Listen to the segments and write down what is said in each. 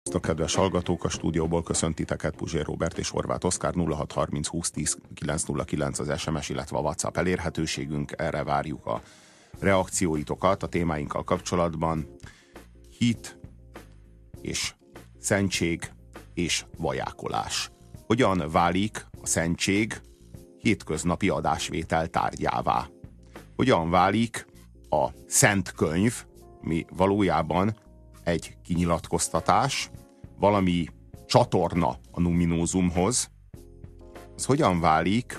Sziasztok, kedves hallgatók! A stúdióból köszönt titeket Puzsér Róbert és Horváth Oszkár. 0630 20 10 909 az SMS, illetve a WhatsApp elérhetőségünk. Erre várjuk a reakcióitokat a témáinkkal kapcsolatban. Hit és szentség és vajákolás. Hogyan válik a szentség hétköznapi adásvétel tárgyává? Hogyan válik a Szent Könyv, mi valójában egy kinyilatkoztatás, valami csatorna a numinózumhoz, az hogyan válik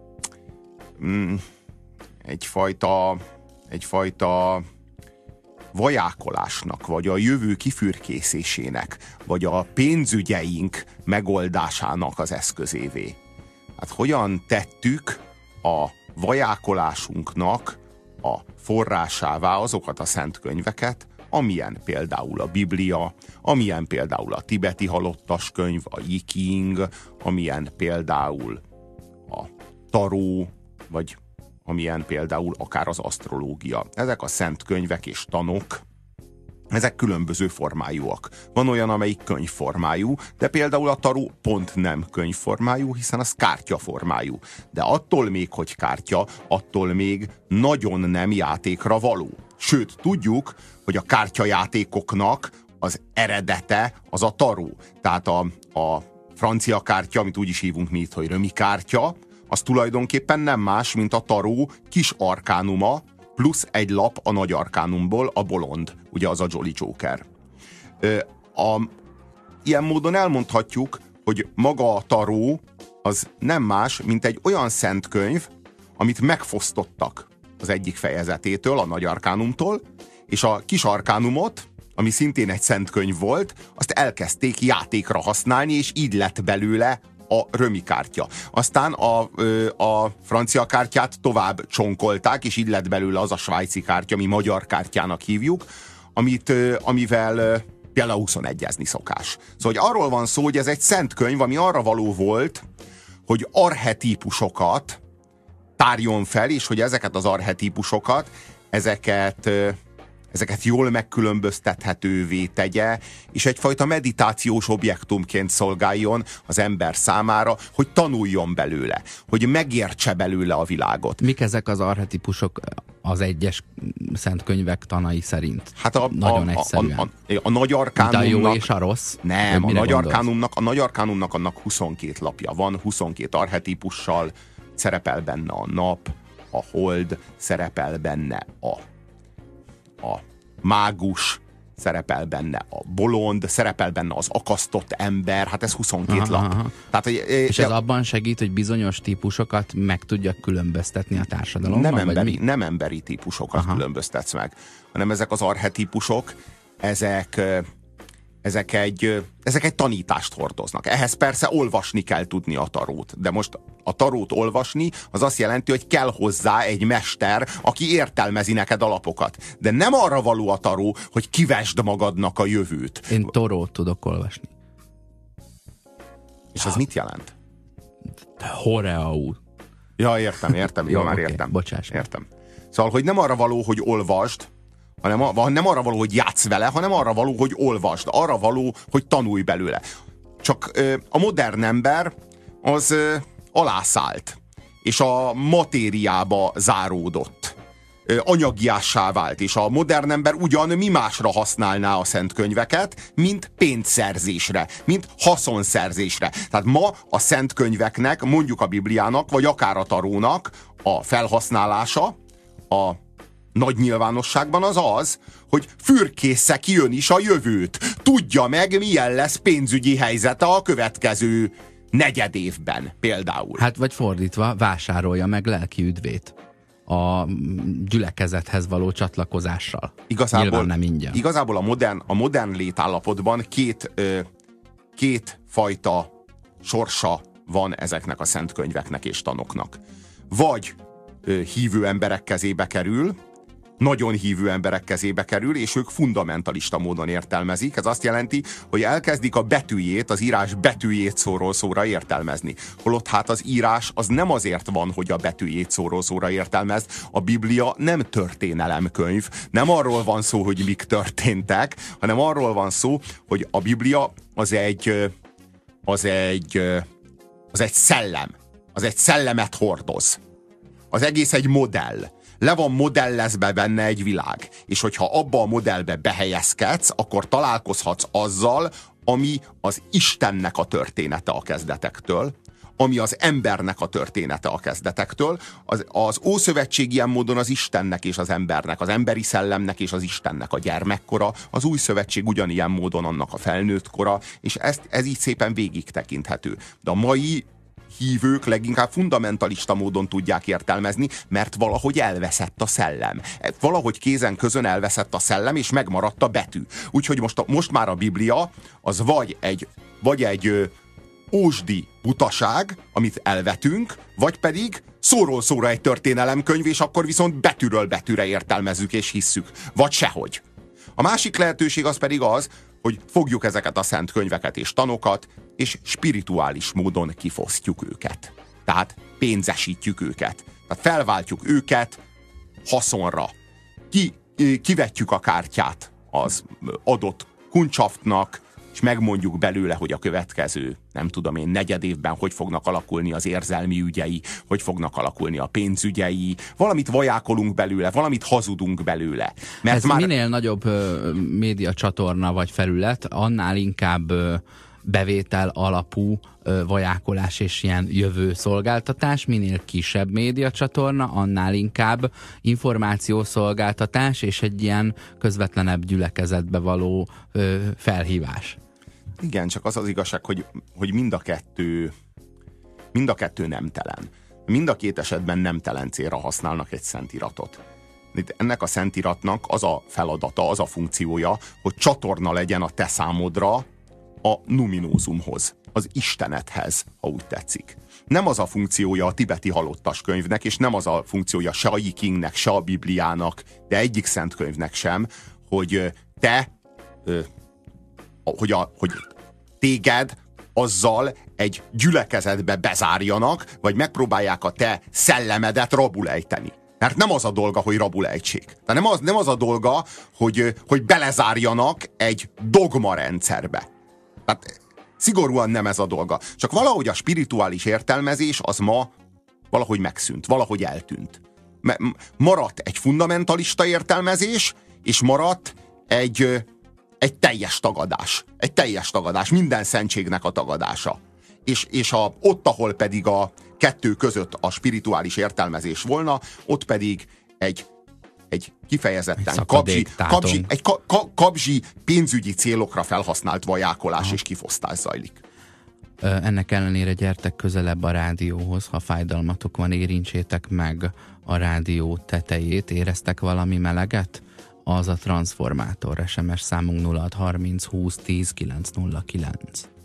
egyfajta vajákolásnak, vagy a jövő kifürkészésének, vagy a pénzügyeink megoldásának az eszközévé. Hát hogyan tettük a vajákolásunknak a forrásává azokat a szent könyveket, amilyen például a Biblia, amilyen például a tibeti halottas könyv, a I Ching, amilyen például a taró, vagy amilyen például akár az asztrológia. Ezek a szent könyvek és tanok, ezek különböző formájúak. Van olyan, amelyik könyvformájú, de például a taró pont nem könyvformájú, hiszen az kártyaformájú. De attól még, hogy kártya, attól még nagyon nem játékra való. Sőt, tudjuk, hogy a kártyajátékoknak az eredete az a taró. Tehát a francia kártya, amit úgy is hívunk mi itt, hogy römi kártya, az tulajdonképpen nem más, mint a taró kis arkánuma, plusz egy lap a nagy arkánumból, a bolond, ugye az a Jolly Joker. Ilyen módon elmondhatjuk, hogy maga a taró az nem más, mint egy olyan szent könyv, amit megfosztottak az egyik fejezetétől, a nagy arkánumtól, és a kis arkánumot, ami szintén egy szent könyv volt, azt elkezdték játékra használni, és így lett belőle a römi kártya. Aztán a francia kártyát tovább csonkolták, és így lett belőle az a svájci kártya, mi magyar kártyának hívjuk, amivel például 21-ezni szokás. Szóval hogy arról van szó, hogy ez egy szent könyv, ami arra való volt, hogy archetípusokat tárjon fel, és hogy ezeket az archetípusokat, ezeket jól megkülönböztethetővé tegye, és egyfajta meditációs objektumként szolgáljon az ember számára, hogy tanuljon belőle, hogy megértse belőle a világot. Mik ezek az archetípusok az egyes szent könyvek tanai szerint? Hát nagyon egyszerűen. A nagy arkánumnak... Mint a jó és a rossz? Nem, a nagy arkánumnak annak 22 lapja van, 22 archetípussal, szerepel benne a nap, a hold, szerepel benne a mágus, szerepel benne a bolond, szerepel benne az akasztott ember, hát ez 22 lap. Aha. Tehát, és ez abban segít, hogy bizonyos típusokat meg tudjak különböztetni a társadalomban? Nem emberi típusokat különböztetsz meg, hanem ezek az archetípusok, ezek egy tanítást hordoznak. Ehhez persze olvasni kell tudni a tarót. De most a tarót olvasni, az azt jelenti, hogy kell hozzá egy mester, aki értelmezi neked a lapokat. De nem arra való a taró, hogy kivesd magadnak a jövőt. Én tarót tudok olvasni. És ez mit jelent? Horeau. Ja, értem. Jó, már okay. értem. Bocsáss. Értem. Szóval, hogy nem arra való, hogy olvasd, nem arra való, hogy játsz vele, hanem arra való, hogy olvasd. Arra való, hogy tanulj belőle. Csak a modern ember az alászállt, és a matériába záródott. Anyagiássá vált, és a modern ember ugyan mi másra használná a szent könyveket, mint pénzszerzésre, mint haszonszerzésre. Tehát ma a szent könyveknek, mondjuk a Bibliának, vagy akár a tarónak a felhasználása a nagy nyilvánosságban az, hogy fürkészze ki ön is a jövőt. Tudja meg, milyen lesz pénzügyi helyzete a következő negyedévben például. Hát vagy fordítva, vásárolja meg lelki üdvét a gyülekezethez való csatlakozással. Nyilván nem ingyen. Igazából a modern létállapotban két fajta sorsa van ezeknek a szent könyveknek és tanoknak. Vagy hívő emberek kezébe kerül, nagyon hívő emberek kezébe kerül, és ők fundamentalista módon értelmezik. Ez azt jelenti, hogy elkezdik a betűjét, az írás betűjét szóról szóra értelmezni. Holott hát az írás az nem azért van, hogy a betűjét szóról szóra értelmezd. A Biblia nem történelemkönyv. Nem arról van szó, hogy mik történtek, hanem arról van szó, hogy a Biblia az egy szellem. Az egy szellemet hordoz. Az egész egy modell. Le van modellezve benne egy világ. És hogyha abba a modellbe behelyezkedsz, akkor találkozhatsz azzal, ami az Istennek a története a kezdetektől, ami az embernek a története a kezdetektől. Az Ószövetség ilyen módon az Istennek és az embernek, az emberi szellemnek és az Istennek a gyermekkora, az Új Szövetség ugyanilyen módon annak a felnőtt kora, és ez így szépen végig tekinthető. De a mai hívők leginkább fundamentalista módon tudják értelmezni, mert valahogy elveszett a szellem. Valahogy kézen közön elveszett a szellem, és megmaradt a betű. Úgyhogy most már a Biblia az vagy egy ósdi butaság, amit elvetünk, vagy pedig szóról szóra egy történelemkönyv, és akkor viszont betűről betűre értelmezzük és hisszük. Vagy sehogy. A másik lehetőség az pedig az, hogy fogjuk ezeket a szent könyveket és tanokat, és spirituális módon kifosztjuk őket. Tehát pénzesítjük őket. Tehát felváltjuk őket haszonra. Kivetjük a kártyát az adott kuncshaftnak, és megmondjuk belőle, hogy a következő, nem tudom én, negyedévben hogy fognak alakulni az érzelmi ügyei, hogy fognak alakulni a pénzügyei, valamit vajákolunk belőle, valamit hazudunk belőle. Mert ez minél nagyobb médiacsatorna vagy felület, annál inkább bevétel alapú vajákolás és ilyen jövő szolgáltatás, minél kisebb médiacsatorna, annál inkább információszolgáltatás és egy ilyen közvetlenebb gyülekezetbe való felhívás. Igen, csak az az igazság, hogy mind a kettő nemtelen. Mind a két esetben nemtelen célra használnak egy szentiratot. Ennek a szentiratnak az a feladata, az a funkciója, hogy csatorna legyen a te számodra a numinózumhoz, az Istenethez, ha úgy tetszik. Nem az a funkciója a tibeti halottas könyvnek, és nem az a funkciója se a Yikingnek, se a Bibliának, de egyik szent könyvnek sem, hogy hogy téged azzal egy gyülekezetbe bezárjanak, vagy megpróbálják a te szellemedet rabulejteni. Mert nem az a dolga, hogy rabulejtsék. Tehát nem az a dolga, hogy belezárjanak egy dogmarendszerbe. Tehát szigorúan nem ez a dolga. Csak valahogy a spirituális értelmezés az ma valahogy megszűnt, valahogy eltűnt. Maradt egy fundamentalista értelmezés, és maradt egy teljes tagadás. Egy teljes tagadás, minden szentségnek a tagadása. És ott, ahol pedig a kettő között a spirituális értelmezés volna, ott pedig egy kifejezetten kabzsi pénzügyi célokra felhasznált vajákolás és kifosztás zajlik. Ennek ellenére gyertek közelebb a rádióhoz, ha fájdalmatok van, érintsétek meg a rádió tetejét. Éreztek valami meleget? Az a Transformátor. SMS számunk 0630 20 10 909.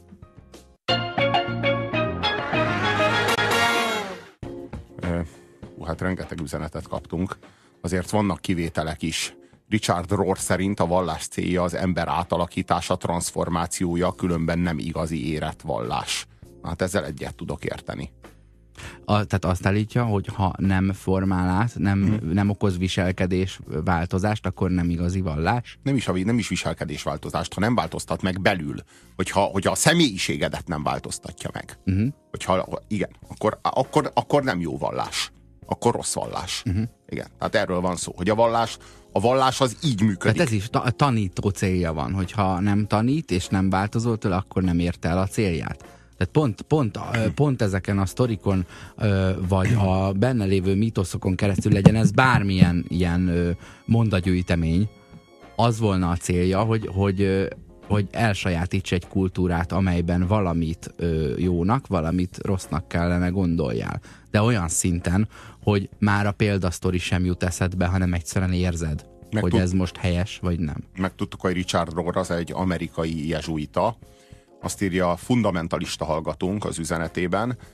Hát rengeteg üzenetet kaptunk. Azért vannak kivételek is. Richard Rohr szerint a vallás célja az ember átalakítása, transformációja, különben nem igazi érett vallás. Hát ezzel egyet tudok érteni. Tehát azt állítja, hogy ha nem formál át, nem okoz viselkedés változást, akkor nem igazi vallás? Nem is viselkedés változást, ha nem változtat meg belül. Hogyha a személyiségedet nem változtatja meg. Igen, akkor nem jó vallás. Akkor rossz vallás. Igen, tehát erről van szó, hogy a vallás az így működik. Tehát ez is tanító célja van, hogyha nem tanít és nem változol tőle, akkor nem érte el a célját. Tehát pont ezeken a sztorikon, vagy a benne lévő mítoszokon keresztül, legyen ez bármilyen ilyen mondagyűjtemény, az volna a célja, hogy elsajátíts egy kultúrát, amelyben valamit jónak, valamit rossznak kellene gondoljál. De olyan szinten, hogy már a példasztori sem jut eszedbe, hanem egyszerűen érzed, hogy ez most helyes, vagy nem. Megtudtuk, hogy Richard Rohr az egy amerikai jezsuita. Azt írja a fundamentalista hallgatónk az üzenetében,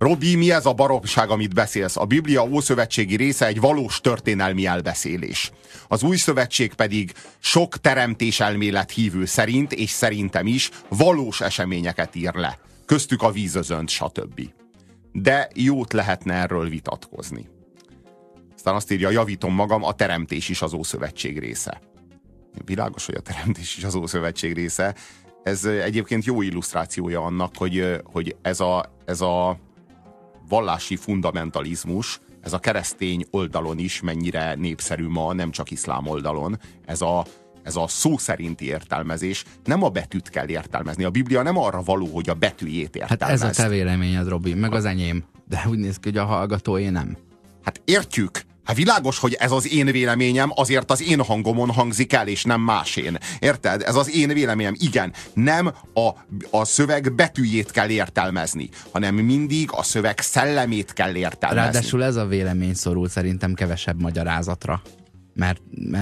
Robi, mi ez a baromság, amit beszélsz? A Biblia ószövetségi része egy valós történelmi elbeszélés. Az új szövetség pedig sok teremtéselmélet hívő szerint, és szerintem is, valós eseményeket ír le. Köztük a vízözönt, stb. De jót lehetne erről vitatkozni. Aztán azt írja, javítom magam, a teremtés is az Ószövetség része. Világos, hogy a teremtés is az Ószövetség része. Ez egyébként jó illusztrációja annak, hogy ez a vallási fundamentalizmus, ez a keresztény oldalon is mennyire népszerű ma, nem csak iszlám oldalon. Ez a szó szerinti értelmezés, nem a betűt kell értelmezni. A Biblia nem arra való, hogy a betűjét értelmezd. Hát ez a te véleményed, Robi, meg az enyém. De úgy néz ki, hogy a hallgatóé nem. Hát értjük. Hát világos, hogy ez az én véleményem, azért az én hangomon hangzik el, és nem másén. Érted? Ez az én véleményem. Igen, nem a szöveg betűjét kell értelmezni, hanem mindig a szöveg szellemét kell értelmezni. Ráadásul ez a vélemény szorul szerintem kevesebb magyarázatra. Mert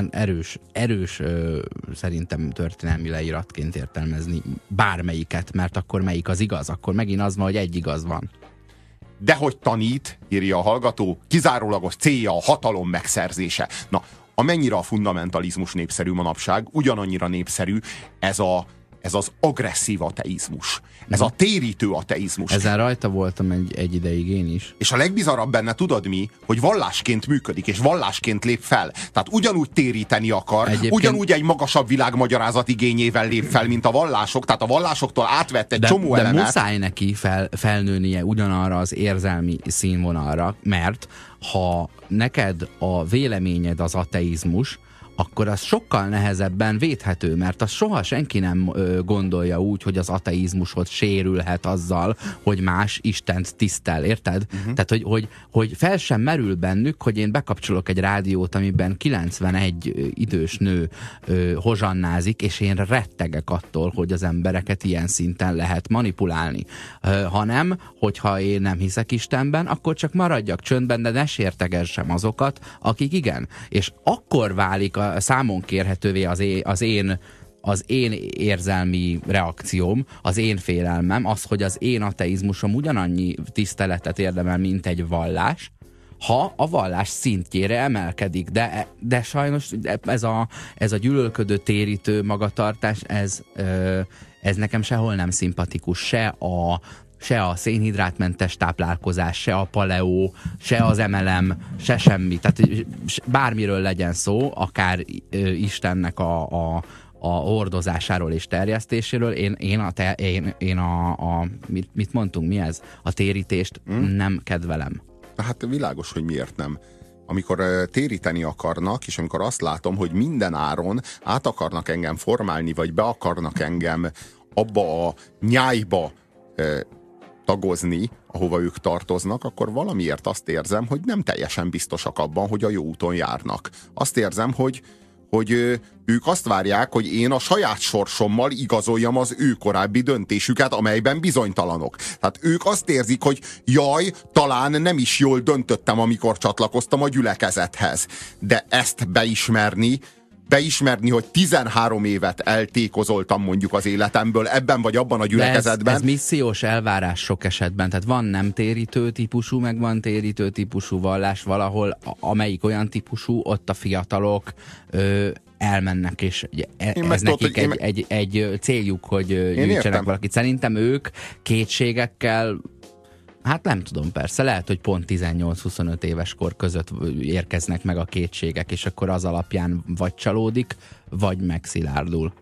erős szerintem történelmi leíratként értelmezni bármelyiket, mert akkor melyik az igaz? Akkor megint az van, hogy egy igaz van. De hogy tanít, írja a hallgató, kizárólagos célja a hatalom megszerzése. Na, amennyire a fundamentalizmus népszerű manapság, ugyanannyira népszerű ez az agresszív ateizmus. Ez a térítő ateizmus. Ezzel rajta voltam egy ideig én is. És a legbizarabb benne, tudod mi? Hogy vallásként működik, és vallásként lép fel. Tehát ugyanúgy téríteni akar, ugyanúgy egy magasabb világmagyarázat igényével lép fel, mint a vallások. Tehát a vallásoktól átvett egy csomó elemet. De muszáj neki felnőnie ugyanarra az érzelmi színvonalra, mert ha neked a véleményed az ateizmus, akkor az sokkal nehezebben védhető, mert az soha senki nem gondolja úgy, hogy az ateizmushoz sérülhet azzal, hogy más Istent tisztel, érted? Tehát, hogy fel sem merül bennük, hogy én bekapcsolok egy rádiót, amiben 91 idős nő hozsannázik, és én rettegek attól, hogy az embereket ilyen szinten lehet manipulálni. Hanem, hogyha én nem hiszek Istenben, akkor csak maradjak csöndben, de ne sértegessem azokat, akik igen. És akkor válik a számon kérhetővé az én érzelmi reakcióm, az én félelmem, az, hogy az én ateizmusom ugyanannyi tiszteletet érdemel, mint egy vallás, ha a vallás szintjére emelkedik. De sajnos ez a gyűlölködő, térítő magatartás, ez nekem sehol nem szimpatikus. Se a szénhidrátmentes táplálkozás, se a paleó, se az MLM, se semmi. Tehát bármiről legyen szó, akár Istennek a hordozásáról és terjesztéséről, mit mondtunk, mi ez? A térítést nem kedvelem. Hát világos, hogy miért nem. Amikor téríteni akarnak, és amikor azt látom, hogy minden áron át akarnak engem formálni, vagy be akarnak engem abba a nyájba tagozni, ahova ők tartoznak, akkor valamiért azt érzem, hogy nem teljesen biztosak abban, hogy a jó úton járnak. Azt érzem, hogy ők azt várják, hogy én a saját sorsommal igazoljam az ő korábbi döntésüket, amelyben bizonytalanok. Tehát ők azt érzik, hogy jaj, talán nem is jól döntöttem, amikor csatlakoztam a gyülekezethez. De ezt beismerni, hogy 13 évet eltékozoltam mondjuk az életemből ebben vagy abban a gyülekezetben. Ez missziós elvárás sok esetben. Tehát van nem térítő típusú, meg van térítő típusú vallás valahol, amelyik olyan típusú, ott a fiatalok elmennek, és ez nekik egy céljuk, hogy gyűjtsenek valakit. Szerintem ők kétségekkel, hát nem tudom, persze, lehet, hogy pont 18-25 éves kor között érkeznek meg a kétségek, és akkor az alapján vagy csalódik, vagy megszilárdul.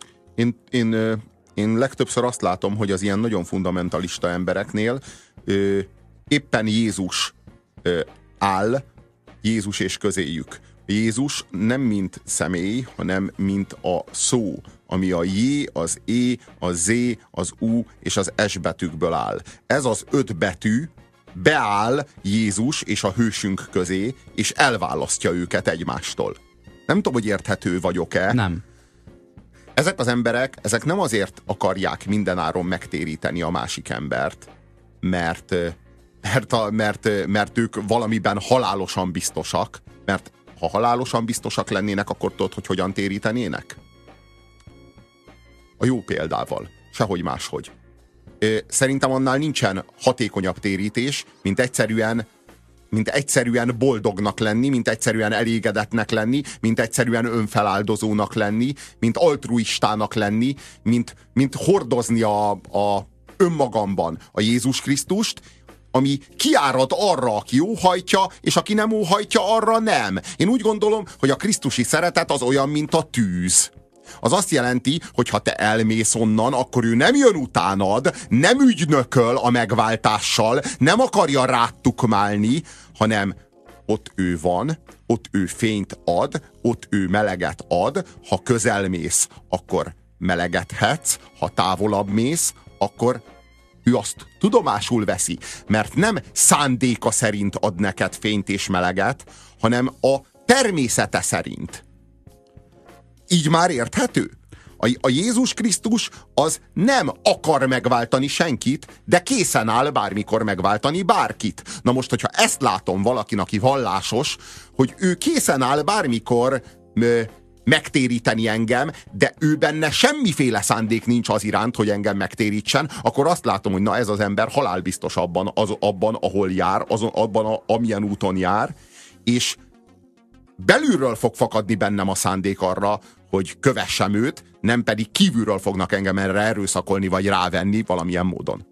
Én legtöbbször azt látom, hogy az ilyen nagyon fundamentalista embereknél éppen Jézus áll, Jézus és közéjük. Jézus nem mint személy, hanem mint a szó, ami a J, az E, a Z, az U és az S betűkből áll. Ez az 5 betű beáll Jézus és a hősünk közé, és elválasztja őket egymástól. Nem tudom, hogy érthető vagyok-e. Nem. Ezek az emberek, ezek nem azért akarják mindenáron megtéríteni a másik embert, mert ők valamiben halálosan biztosak, mert ha halálosan biztosak lennének, akkor tudod, hogy hogyan térítenének? A jó példával. Sehogy máshogy. Szerintem annál nincsen hatékonyabb térítés, mint egyszerűen boldognak lenni, mint egyszerűen elégedetnek lenni, mint egyszerűen önfeláldozónak lenni, mint altruistának lenni, mint hordozni a önmagamban a Jézus Krisztust, ami kiárad arra, aki óhajtja, és aki nem óhajtja, arra nem. Én úgy gondolom, hogy a krisztusi szeretet az olyan, mint a tűz. Az azt jelenti, hogy ha te elmész onnan, akkor ő nem jön utánad, nem ügynököl a megváltással, nem akarja rád tukmálni, hanem ott ő van, ott ő fényt ad, ott ő meleget ad, ha közel mész, akkor melegedhetsz, ha távolabb mész, akkor ő azt tudomásul veszi, mert nem szándéka szerint ad neked fényt és meleget, hanem a természete szerint. Így már érthető? A Jézus Krisztus az nem akar megváltani senkit, de készen áll bármikor megváltani bárkit. Na most, hogyha ezt látom valakin, aki vallásos, hogy ő készen áll bármikor megtéríteni engem, de ő benne semmiféle szándék nincs az iránt, hogy engem megtérítsen, akkor azt látom, hogy na ez az ember halálbiztos abban, ahol jár, abban, amilyen úton jár, és belülről fog fakadni bennem a szándék arra, hogy kövessem őt, nem pedig kívülről fognak engem erre erőszakolni, vagy rávenni valamilyen módon.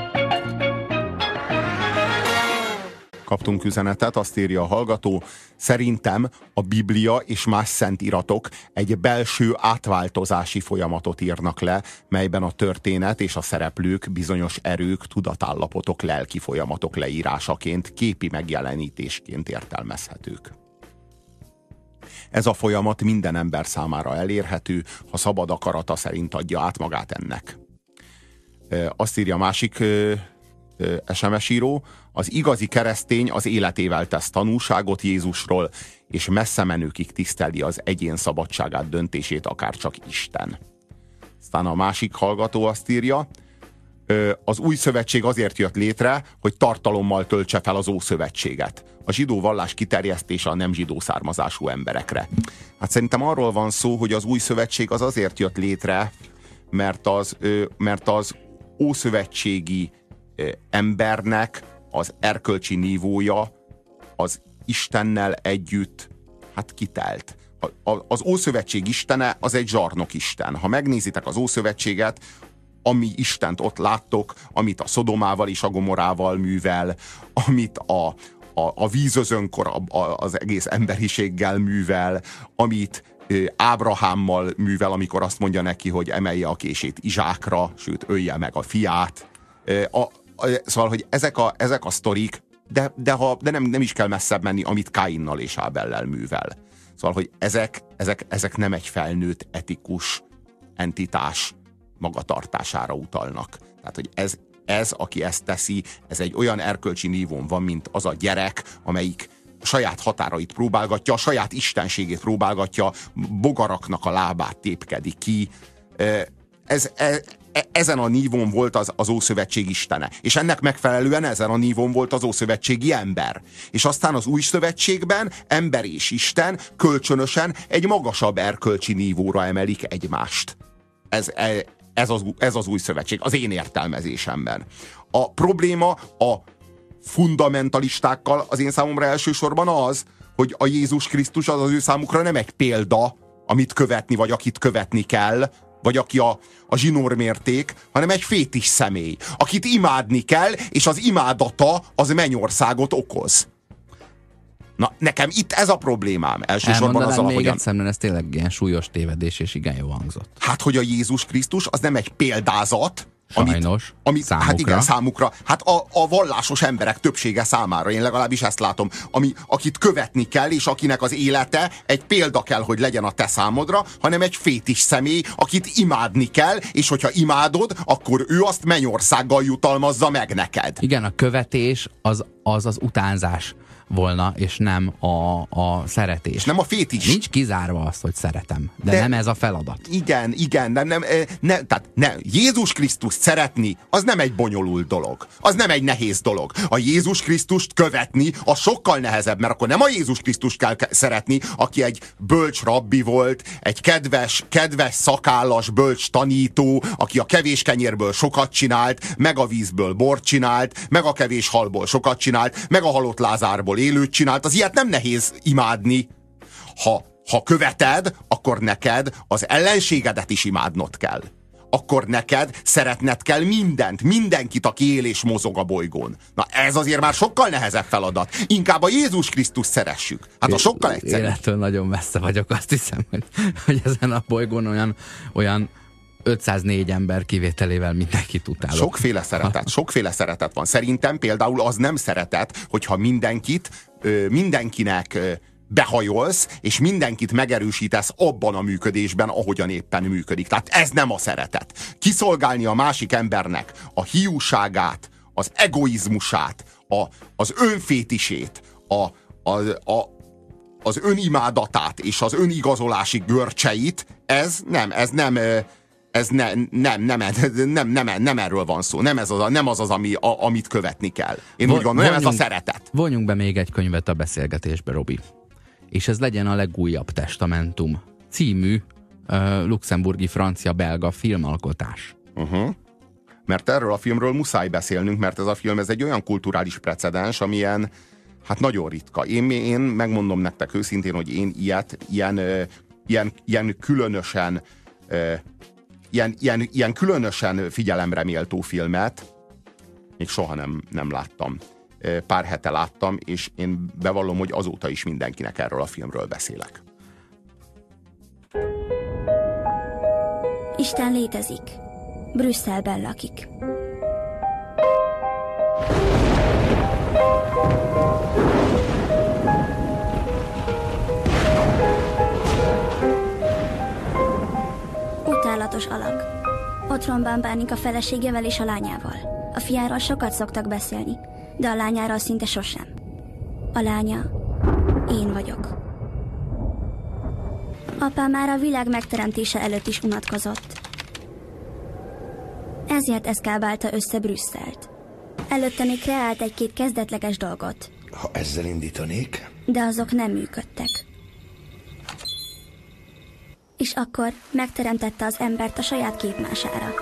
Kaptunk üzenetet, azt írja a hallgató: szerintem a Biblia és más szent iratok egy belső átváltozási folyamatot írnak le, melyben a történet és a szereplők bizonyos erők, tudatállapotok, lelki folyamatok leírásaként, képi megjelenítésként értelmezhetők. Ez a folyamat minden ember számára elérhető, ha szabad akarata szerint adja át magát ennek. Azt írja a másik SMS író: az igazi keresztény az életével tesz tanúságot Jézusról, és messze menőkig tiszteli az egyén szabadságát, döntését, akár csak Isten. Aztán a másik hallgató azt írja: az új szövetség azért jött létre, hogy tartalommal töltse fel az ószövetséget. A zsidó vallás kiterjesztése a nem zsidó származású emberekre. Hát szerintem arról van szó, hogy az új szövetség az azért jött létre, mert az ószövetségi embernek az erkölcsi nívója az Istennel együtt kitelt. Az Ószövetség istene az egy zsarnokisten. Ha megnézitek az Ószövetséget, ami Istent ott láttok, amit a Szodomával és a Gomorával művel, amit a vízözönkor az egész emberiséggel művel, amit Ábrahámmal művel, amikor azt mondja neki, hogy emelje a kését Izsákra, sőt, ölje meg a fiát. Szóval, hogy ezek a sztorik, de nem is kell messzebb menni, amit Káinnal és Ábellel művel. Szóval, hogy ezek nem egy felnőtt etikus entitás magatartására utalnak. Tehát, hogy ez, aki ezt teszi, ez egy olyan erkölcsi nívón van, mint az a gyerek, amelyik a saját határait próbálgatja, a saját istenségét próbálgatja, bogaraknak a lábát tépkedi ki. Ezen a nívón volt az Ószövetség istene. És ennek megfelelően ezen a nívón volt az ószövetségi ember. És aztán az új szövetségben ember és Isten kölcsönösen egy magasabb erkölcsi nívóra emelik egymást. Ez az új szövetség, az én értelmezésemben. A probléma a fundamentalistákkal az én számomra elsősorban az, hogy a Jézus Krisztus az ő számukra nem egy példa, amit követni, vagy akit követni kell, vagy aki a zsinórmérték, hanem egy fétis személy, akit imádni kell, és az imádata az mennyországot okoz. Na, nekem itt ez a problémám. Elsősorban azzal, még egyszer, ez tényleg ilyen súlyos tévedés, és igen jó hangzott. Hát, hogy a Jézus Krisztus az nem egy példázat, sajnos, számukra. Hát igen, számukra. Hát a vallásos emberek többsége számára, én legalábbis ezt látom, akit követni kell, és akinek az élete egy példa kell, hogy legyen a te számodra, hanem egy fétis személy, akit imádni kell, és hogyha imádod, akkor ő azt mennyországgal jutalmazza meg neked. Igen, a követés az utánzás. volna, és nem a szeretés. És nem a fétis. Nincs kizárva azt, hogy szeretem, de nem ez a feladat. Igen, tehát Jézus Krisztust szeretni, az nem egy bonyolult dolog. Az nem egy nehéz dolog. A Jézus Krisztust követni, az sokkal nehezebb, mert akkor nem a Jézus Krisztust kell szeretni, aki egy bölcs rabbi volt, egy kedves szakállas bölcs tanító, aki a kevés kenyérből sokat csinált, meg a vízből bort csinált, meg a kevés halból sokat csinált, meg a halott Lázárból élőt csinált. Az ilyet nem nehéz imádni. Ha követed, akkor neked az ellenségedet is imádnod kell. Akkor neked szeretned kell mindenkit, aki él és mozog a bolygón. Na ez azért már sokkal nehezebb feladat. Inkább a Jézus Krisztust szeressük. Hát a sokkal egyszerűbb. Élettől nagyon messze vagyok, azt hiszem, hogy ezen a bolygón olyan 504 ember kivételével mindenkit utálok. Sokféle szeretet van. Szerintem például az nem szeretet, hogyha mindenkinek behajolsz, és mindenkit megerősítesz abban a működésben, ahogyan éppen működik. Tehát ez nem a szeretet. Kiszolgálni a másik embernek a hiúságát, az egoizmusát, az önfétisét, az önimádatát és az önigazolási görcseit, nem erről van szó. Nem az, amit követni kell. Én úgy gondolom, nem ez a szeretet. Vonjunk be még egy könyvet a beszélgetésbe, Robi. És ez legyen a legújabb Testamentum című luxemburgi, francia, belga filmalkotás. Mert erről a filmről muszáj beszélnünk, mert ez a film ez egy olyan kulturális precedens, amilyen hát nagyon ritka. Én megmondom nektek őszintén, hogy én ilyen különösen ilyen különösen figyelemre méltó filmet még soha nem láttam. Pár hete láttam, és én bevallom, hogy azóta is mindenkinek erről a filmről beszélek. Isten létezik. Brüsszelben lakik. Utálatos alak. Otthonban bánik a feleségevel és a lányával. A fiáról sokat szoktak beszélni, de a lányáról szinte sosem. A lánya én vagyok. Apám már a világ megteremtése előtt is unatkozott. Ezért eszkábálta össze Brüsszelt. Előtte még kreált egy-két kezdetleges dolgot. Ha ezzel indítanék? De azok nem működtek. És akkor megteremtette az embert a saját képmására.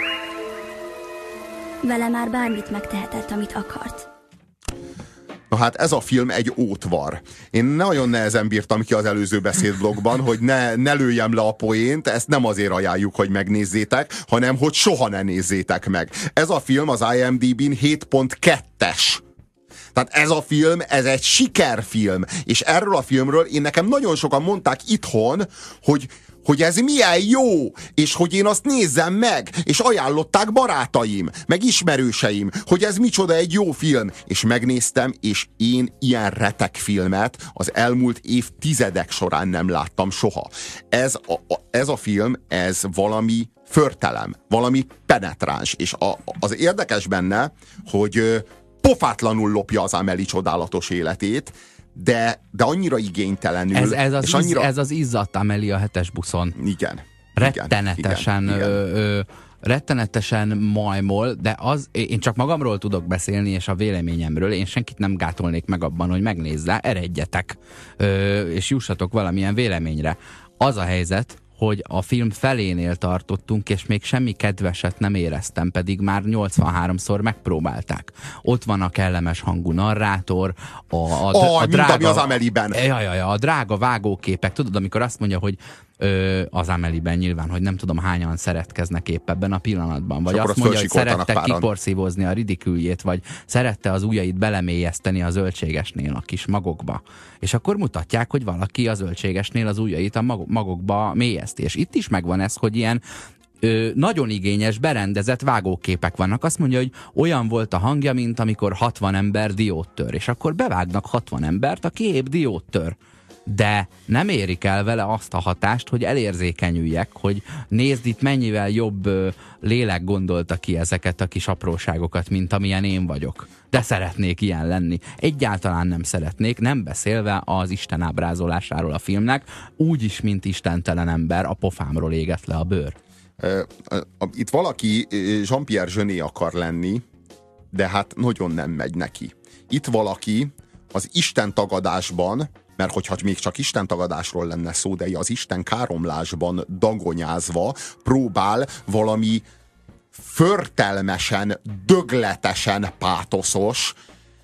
Vele már bármit megtehetett, amit akart. Na hát ez a film egy ótvar. Én nagyon nehezen bírtam ki az előző beszédblogban, hogy ne lőjem le a poént, ezt nem azért ajánljuk, hogy megnézzétek, hanem hogy soha ne nézzétek meg. Ez a film az IMDb-n 7.2-es. Tehát ez a film, ez egy sikerfilm. És erről a filmről nekem nagyon sokan mondták itthon, hogy ez milyen jó, és hogy én azt nézzem meg, és ajánlották barátaim, meg ismerőseim, hogy ez micsoda egy jó film. És megnéztem, és én ilyen retek filmet az elmúlt évtizedek során nem láttam soha. Ez a film, ez valami förtelem, valami penetráns, és az érdekes benne, hogy pofátlanul lopja az Amélie csodálatos életét, de annyira igénytelenül. Ez az izzadt Amélie a 7-es buszon. Igen. Rettenetesen majmol, de én csak magamról tudok beszélni, és a véleményemről. Én senkit nem gátolnék meg abban, hogy megnézze, eredjetek, és jussatok valamilyen véleményre. Az a helyzet, hogy a film felénél tartottunk, és még semmi kedveset nem éreztem, pedig már 83-szor megpróbálták. Ott van a kellemes hangú narrátor, a drága... Mint ami az Amélie-ben. A drága vágóképek. Tudod, amikor azt mondja, hogy az Amélie-ben nyilván, hogy nem tudom hányan szeretkeznek épp ebben a pillanatban. Vagy azt mondja, hogy szerette kiporszívozni a ridiküljét, vagy szerette az ujjait belemélyezteni a zöldségesnél a kis magokba. És akkor mutatják, hogy valaki a zöldségesnél az ujjait a magokba mélyezti. És itt is megvan ez, hogy ilyen nagyon igényes, berendezett vágóképek vannak. Azt mondja, hogy olyan volt a hangja, mint amikor 60 ember diót tör. És akkor bevágnak 60 embert, aki épp diót tör. de nem érik el vele azt a hatást, hogy elérzékenyüljek, hogy nézd itt mennyivel jobb lélek gondolta ki ezeket a kis apróságokat, mint amilyen én vagyok. De szeretnék ilyen lenni. Egyáltalán nem szeretnék, nem beszélve az Isten ábrázolásáról a filmnek, úgyis, mint istentelen ember, a pofámról éget le a bőr. Itt valaki Jean-Pierre Jeunet akar lenni, de hát nagyon nem megy neki. Itt valaki az istentagadásban, mert hogyha még csak istentagadásról lenne szó, de az Isten káromlásban dagonyázva próbál valami förtelmesen, dögletesen pátoszos,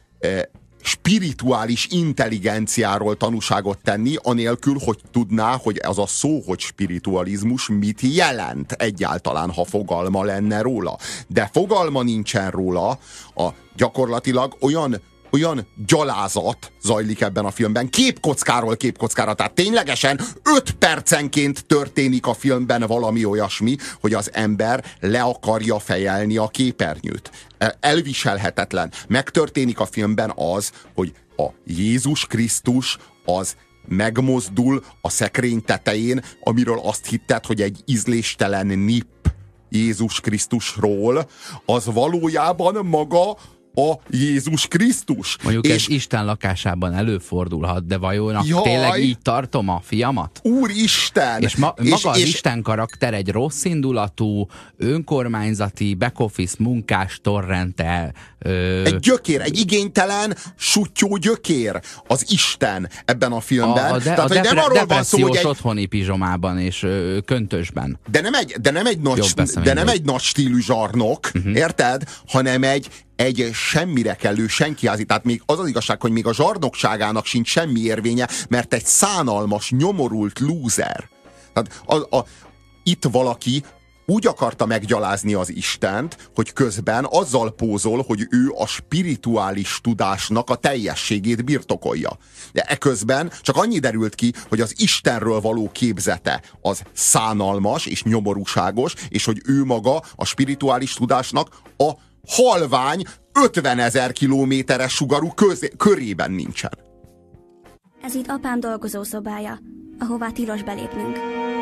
spirituális intelligenciáról tanúságot tenni, anélkül, hogy tudná, hogy ez a szó, hogy spiritualizmus mit jelent egyáltalán, ha fogalma lenne róla. De fogalma nincsen róla, gyakorlatilag olyan gyalázat zajlik ebben a filmben, képkockáról képkockára, tehát ténylegesen 5 percenként történik a filmben valami olyasmi, hogy az ember le akarja fejelni a képernyőt. Elviselhetetlen. Megtörténik a filmben az, hogy a Jézus Krisztus az megmozdul a szekrény tetején, amiről azt hitted, hogy egy ízléstelen nip Jézus Krisztusról, az valójában maga a Jézus Krisztus. Mondjuk és ez Isten lakásában előfordulhat, de vajon tényleg így tartom a fiamat? Úristen! És maga az Isten karakter egy rossz indulatú, önkormányzati, back-office munkás torrente. Egy gyökér, egy igénytelen, suttyó gyökér az Isten ebben a filmben. A depressziós otthoni pizsomában és köntösben. De nem egy nagy stílű zsarnok, érted? Hanem egy semmire kellő senkiházi. Tehát még az igazság, hogy még a zsarnokságának sincs semmi érvénye, mert egy szánalmas, nyomorult lúzer. Tehát itt valaki úgy akarta meggyalázni az Istent, hogy közben azzal pózol, hogy ő a spirituális tudásnak a teljességét birtokolja. De eközben csak annyi derült ki, hogy az Istenről való képzete az szánalmas és nyomorúságos, és hogy ő maga a spirituális tudásnak a halvány 50 000 kilométeres sugarú körében nincsen. Ez itt apám dolgozószobája, ahová tilos belépnünk.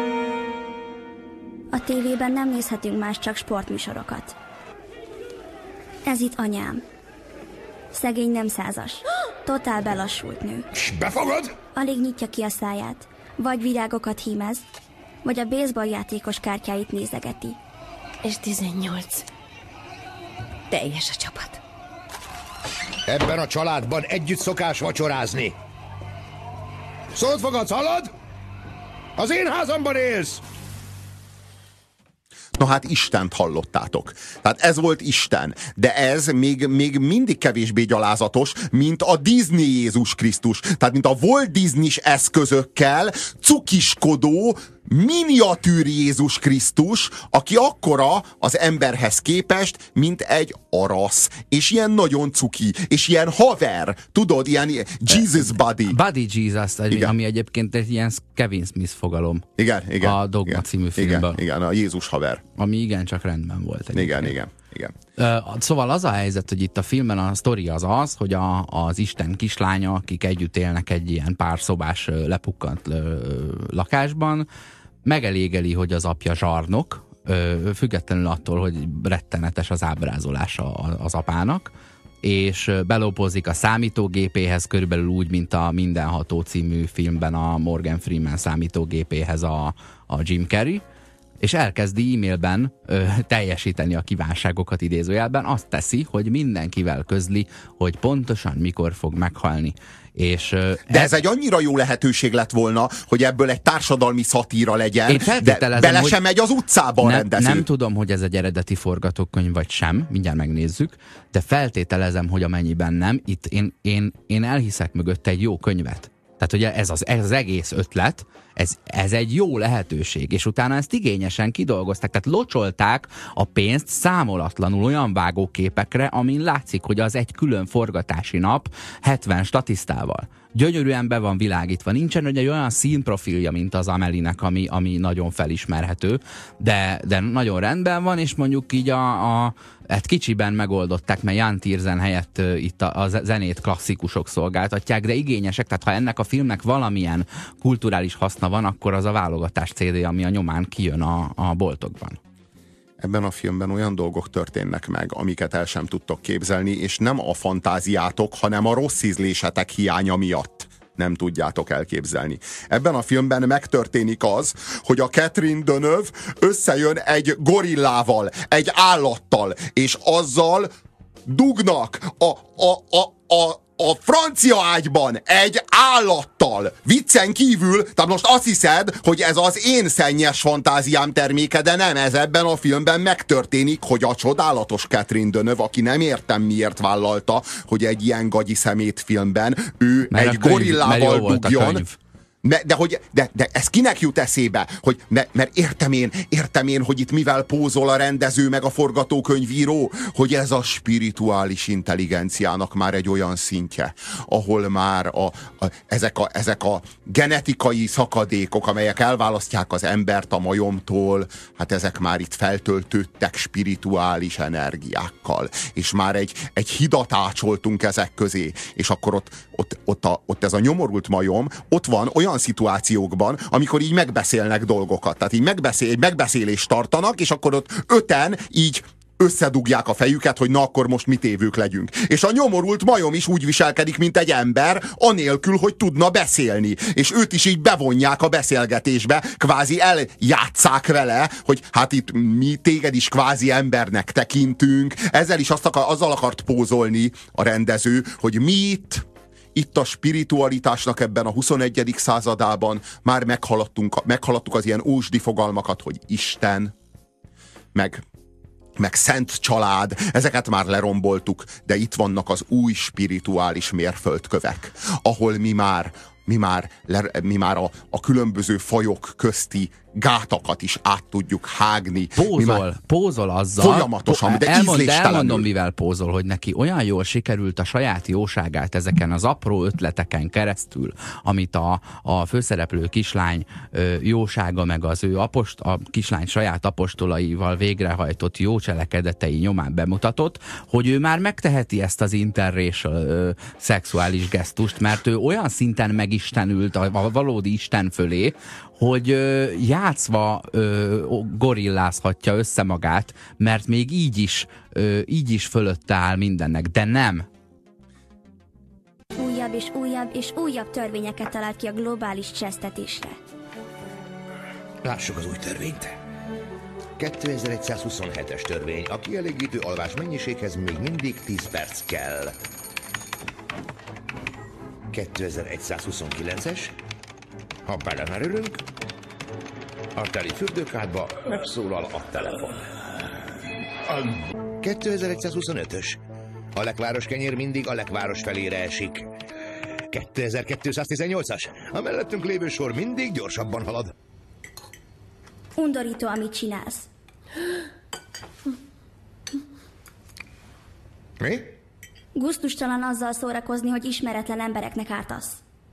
A tévében nem nézhetünk más, csak sportműsorokat. Ez itt anyám. Szegény nem százas. Totál belassult nő. S befogad? Alig nyitja ki a száját. Vagy virágokat hímez, vagy a baseball játékos kártyáit nézegeti. És 18. Teljes a csapat. Ebben a családban együtt szokás vacsorázni. Szót fogadsz, hallod? Az én házamban élsz! Na hát Istent hallottátok. Tehát ez volt Isten. De ez még mindig kevésbé gyalázatos, mint a Disney Jézus Krisztus. Tehát mint a Walt Disney-s eszközökkel cukiskodó miniatűr Jézus Krisztus, aki akkora az emberhez képest, mint egy arasz. És ilyen nagyon cuki. És ilyen haver. Tudod, ilyen Jesus Buddy. Buddy Jesus, ami egyébként egy ilyen Kevin Smith fogalom. Igen. A Dogma című filmben. Igen, a Jézus haver. Ami igencsak rendben volt. Igen. Szóval az a helyzet, hogy itt a filmben a sztori az, hogy az Isten kislánya, akik együtt élnek egy ilyen pár szobás lepukkant lakásban, megelégeli, hogy az apja zsarnok, függetlenül attól, hogy rettenetes az ábrázolása az apának, és belópozik a számítógépéhez, körülbelül úgy, mint a Mindenható című filmben a Morgan Freeman számítógépéhez a Jim Carrey, és elkezdi e-mailben teljesíteni a kívánságokat idézőjelben, azt teszi, hogy mindenkivel közli, hogy pontosan mikor fog meghalni. De ez egy annyira jó lehetőség lett volna, hogy ebből egy társadalmi szatíra legyen, de bele sem megy az utcában rendező. Nem tudom, hogy ez egy eredeti forgatókönyv vagy sem, mindjárt megnézzük, de feltételezem, hogy amennyiben nem, itt én elhiszek mögött egy jó könyvet. Tehát ugye ez az egész ötlet, ez egy jó lehetőség, és utána ezt igényesen kidolgozták, tehát locsolták a pénzt számolatlanul olyan vágóképekre, amin látszik, hogy az egy külön forgatási nap 70 statisztával. Gyönyörűen be van világítva. Nincsen egy olyan színprofilja, mint az Amélie-nek, ami nagyon felismerhető, de nagyon rendben van, és mondjuk így hát kicsiben megoldották, mert Jan Tiersen helyett itt a zenét klasszikusok szolgáltatják, de igényesek, tehát ha ennek a filmnek valamilyen kulturális haszna van, akkor az a válogatás CD, ami a nyomán kijön a boltokban. Ebben a filmben olyan dolgok történnek meg, amiket el sem tudtok képzelni, és nem a fantáziátok, hanem a rossz ízlésetek hiánya miatt nem tudjátok elképzelni. Ebben a filmben megtörténik az, hogy a Catherine Deneuve összejön egy gorillával, egy állattal, és azzal dugnak a francia ágyban egy állattal. Viccen kívül, tehát most azt hiszed, hogy ez az én szennyes fantáziám terméke, de nem, ez ebben a filmben megtörténik, hogy a csodálatos Catherine Deneuve, aki nem értem miért vállalta, hogy egy ilyen gagyi szemét filmben ő mert egy gorillával dugjon. De ez kinek jut eszébe? Hogy mert értem én, hogy itt mivel pózol a rendező meg a forgatókönyvíró, hogy ez a spirituális intelligenciának már egy olyan szintje, ahol már ezek a genetikai szakadékok, amelyek elválasztják az embert a majomtól, hát ezek már itt feltöltődtek spirituális energiákkal. És már egy hidat ácsoltunk ezek közé. És akkor ott ez a nyomorult majom, ott van olyan szituációkban, amikor így megbeszélnek dolgokat. Tehát így megbeszélést tartanak, és akkor ott 5-en így összedugják a fejüket, hogy na akkor most mi tévők legyünk. És a nyomorult majom is úgy viselkedik, mint egy ember, anélkül, hogy tudna beszélni. És őt is így bevonják a beszélgetésbe, kvázi eljátsszák vele, hogy hát itt mi téged is kvázi embernek tekintünk. Ezzel is azzal akart pózolni a rendező, hogy mi itt a spiritualitásnak ebben a 21. századában már meghaladtuk az ilyen ósdi fogalmakat, hogy Isten, meg szent család, ezeket már leromboltuk, de itt vannak az új spirituális mérföldkövek, ahol mi már a különböző fajok közti gátakat is át tudjuk hágni. Pózol azzal. Folyamatosan, de ízléstelenül. Elmondom, mivel pózol, hogy neki olyan jól sikerült a saját jóságát ezeken az apró ötleteken keresztül, amit a főszereplő kislány jósága, meg az ő a kislány saját apostolaival végrehajtott jó cselekedetei nyomán bemutatott, hogy ő már megteheti ezt az interracial szexuális gesztust, mert ő olyan szinten megistenült a valódi Isten fölé, hogy játszva gorillázhatja össze magát, mert még így is fölötte áll mindennek, de nem. Újabb és újabb és újabb törvényeket talált ki a globális csesztetésre. Lássuk az új törvényt. 2127-es törvény. A kielégítő alvás mennyiséghez még mindig 10 perc kell. 2129-es. Ha belemerülünk, a teli fürdőkádba megszólal a telefon. 2125-ös. A lekváros kenyér mindig a lekváros felére esik. 2218-as. A mellettünk lévő sor mindig gyorsabban halad. Undorító, amit csinálsz. Mi? Gusztustalan azzal szórakozni, hogy ismeretlen embereknek ártasz.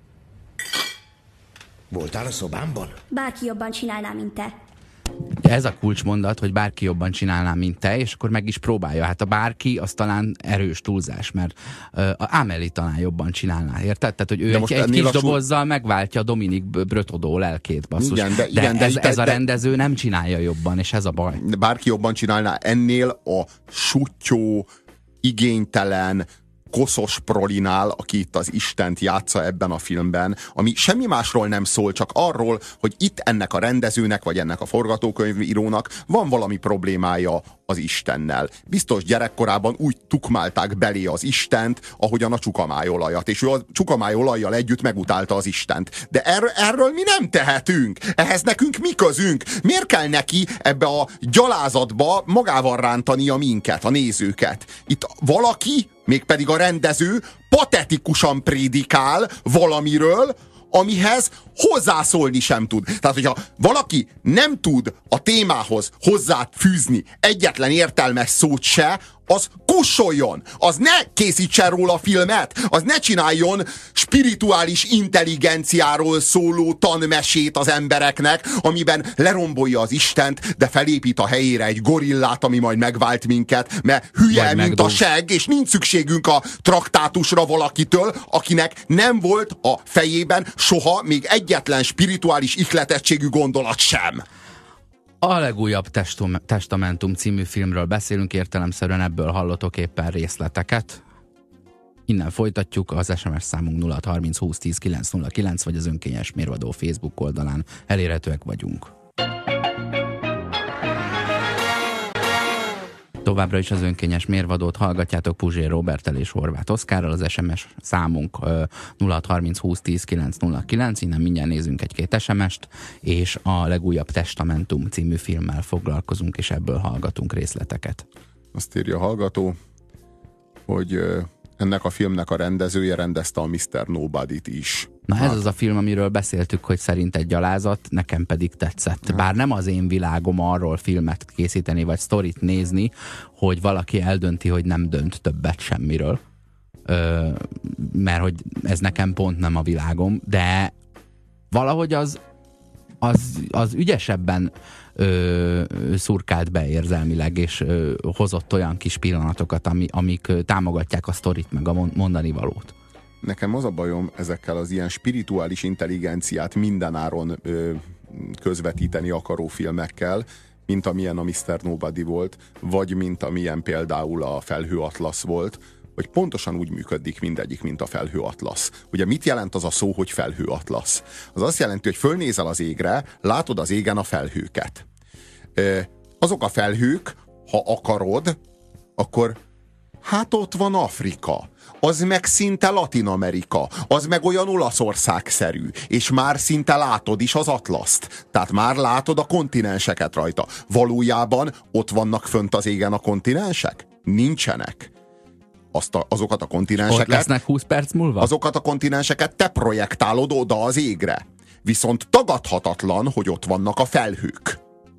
Voltál a szobámban? Bárki jobban csinálná, mint te. Ez a kulcsmondat, hogy bárki jobban csinálná, mint te, és akkor meg is próbálja. Hát a bárki, az talán erős túlzás, mert Amélie talán jobban csinálná, érted? Tehát, hogy ő egy kis dobozzal megváltja Dominique Breton lelkét, basszus. Igen, de ez a rendező nem csinálja jobban, és ez a baj. Bárki jobban csinálná, ennél a suttyó, igénytelen, koszos prolinál, aki itt az Istent játsza ebben a filmben, ami semmi másról nem szól, csak arról, hogy itt ennek a rendezőnek, vagy ennek a forgatókönyvírónak van valami problémája az Istennel. Biztos gyerekkorában úgy tukmálták belé az Istent, ahogyan a csukamájolajat, és ő a csukamájolajjal együtt megutálta az Istent. De erről mi nem tehetünk. Ehhez nekünk mi közünk? Miért kell neki ebbe a gyalázatba magával rántania minket, a nézőket? Itt valaki, mégpedig a rendező patetikusan prédikál valamiről, amihez hozzászólni sem tud. Tehát, hogyha valaki nem tud a témához hozzáfűzni egyetlen értelmes szót se, az kussoljon, az ne készítsen róla filmet, az ne csináljon spirituális intelligenciáról szóló tanmesét az embereknek, amiben lerombolja az Istent, de felépít a helyére egy gorillát, ami majd megvált minket, mert hülye, mint a segg, és nincs szükségünk a traktátusra valakitől, akinek nem volt a fejében soha még egyetlen spirituális ihletettségű gondolat sem. A legújabb Testamentum című filmről beszélünk, értelemszerűen ebből hallotok éppen részleteket. Innen folytatjuk, az SMS számunk 0630 20 10 909, vagy az Önkényes Mérvadó Facebook oldalán elérhetőek vagyunk. Továbbra is az Önkényes Mérvadót hallgatjátok Puzsér Roberttel és Horváth Oszkárral, az SMS számunk 0630 20 10 909, innen mindjárt nézünk egy-két SMS-t, és a legújabb Testamentum című filmmel foglalkozunk, és ebből hallgatunk részleteket. Azt írja a hallgató, hogy ennek a filmnek a rendezője rendezte a Mr. Nobody-t is. Na ez az a film, amiről beszéltük, hogy szerint egy gyalázat, nekem pedig tetszett. Bár nem az én világom arról filmet készíteni, vagy sztorit nézni, hogy valaki eldönti, hogy nem dönt többet semmiről. Mert hogy ez nekem pont nem a világom, de valahogy az ügyesebben szurkált be érzelmileg, és hozott olyan kis pillanatokat, amik támogatják a sztorit, meg a mondani valót. Nekem az a bajom ezekkel az ilyen spirituális intelligenciát mindenáron közvetíteni akaró filmekkel, mint amilyen a Mr. Nobody volt, vagy mint amilyen például a Felhőatlasz volt, hogy pontosan úgy működik mindegyik, mint a Felhőatlasz. Ugye mit jelent az a szó, hogy Felhőatlasz? Az azt jelenti, hogy fölnézel az égre, látod az égen a felhőket. Azok a felhők, ha akarod, akkor hát ott van Afrika, az meg szinte Latin-Amerika, az meg olyan Olaszország-szerű, és már szinte látod is az atlaszt. Tehát már látod a kontinenseket rajta. Valójában ott vannak fönt az égen a kontinensek? Nincsenek. Azokat a kontinenseket... Ott lesznek 20 perc múlva? Azokat a kontinenseket te projektálod oda az égre. Viszont tagadhatatlan, hogy ott vannak a felhők.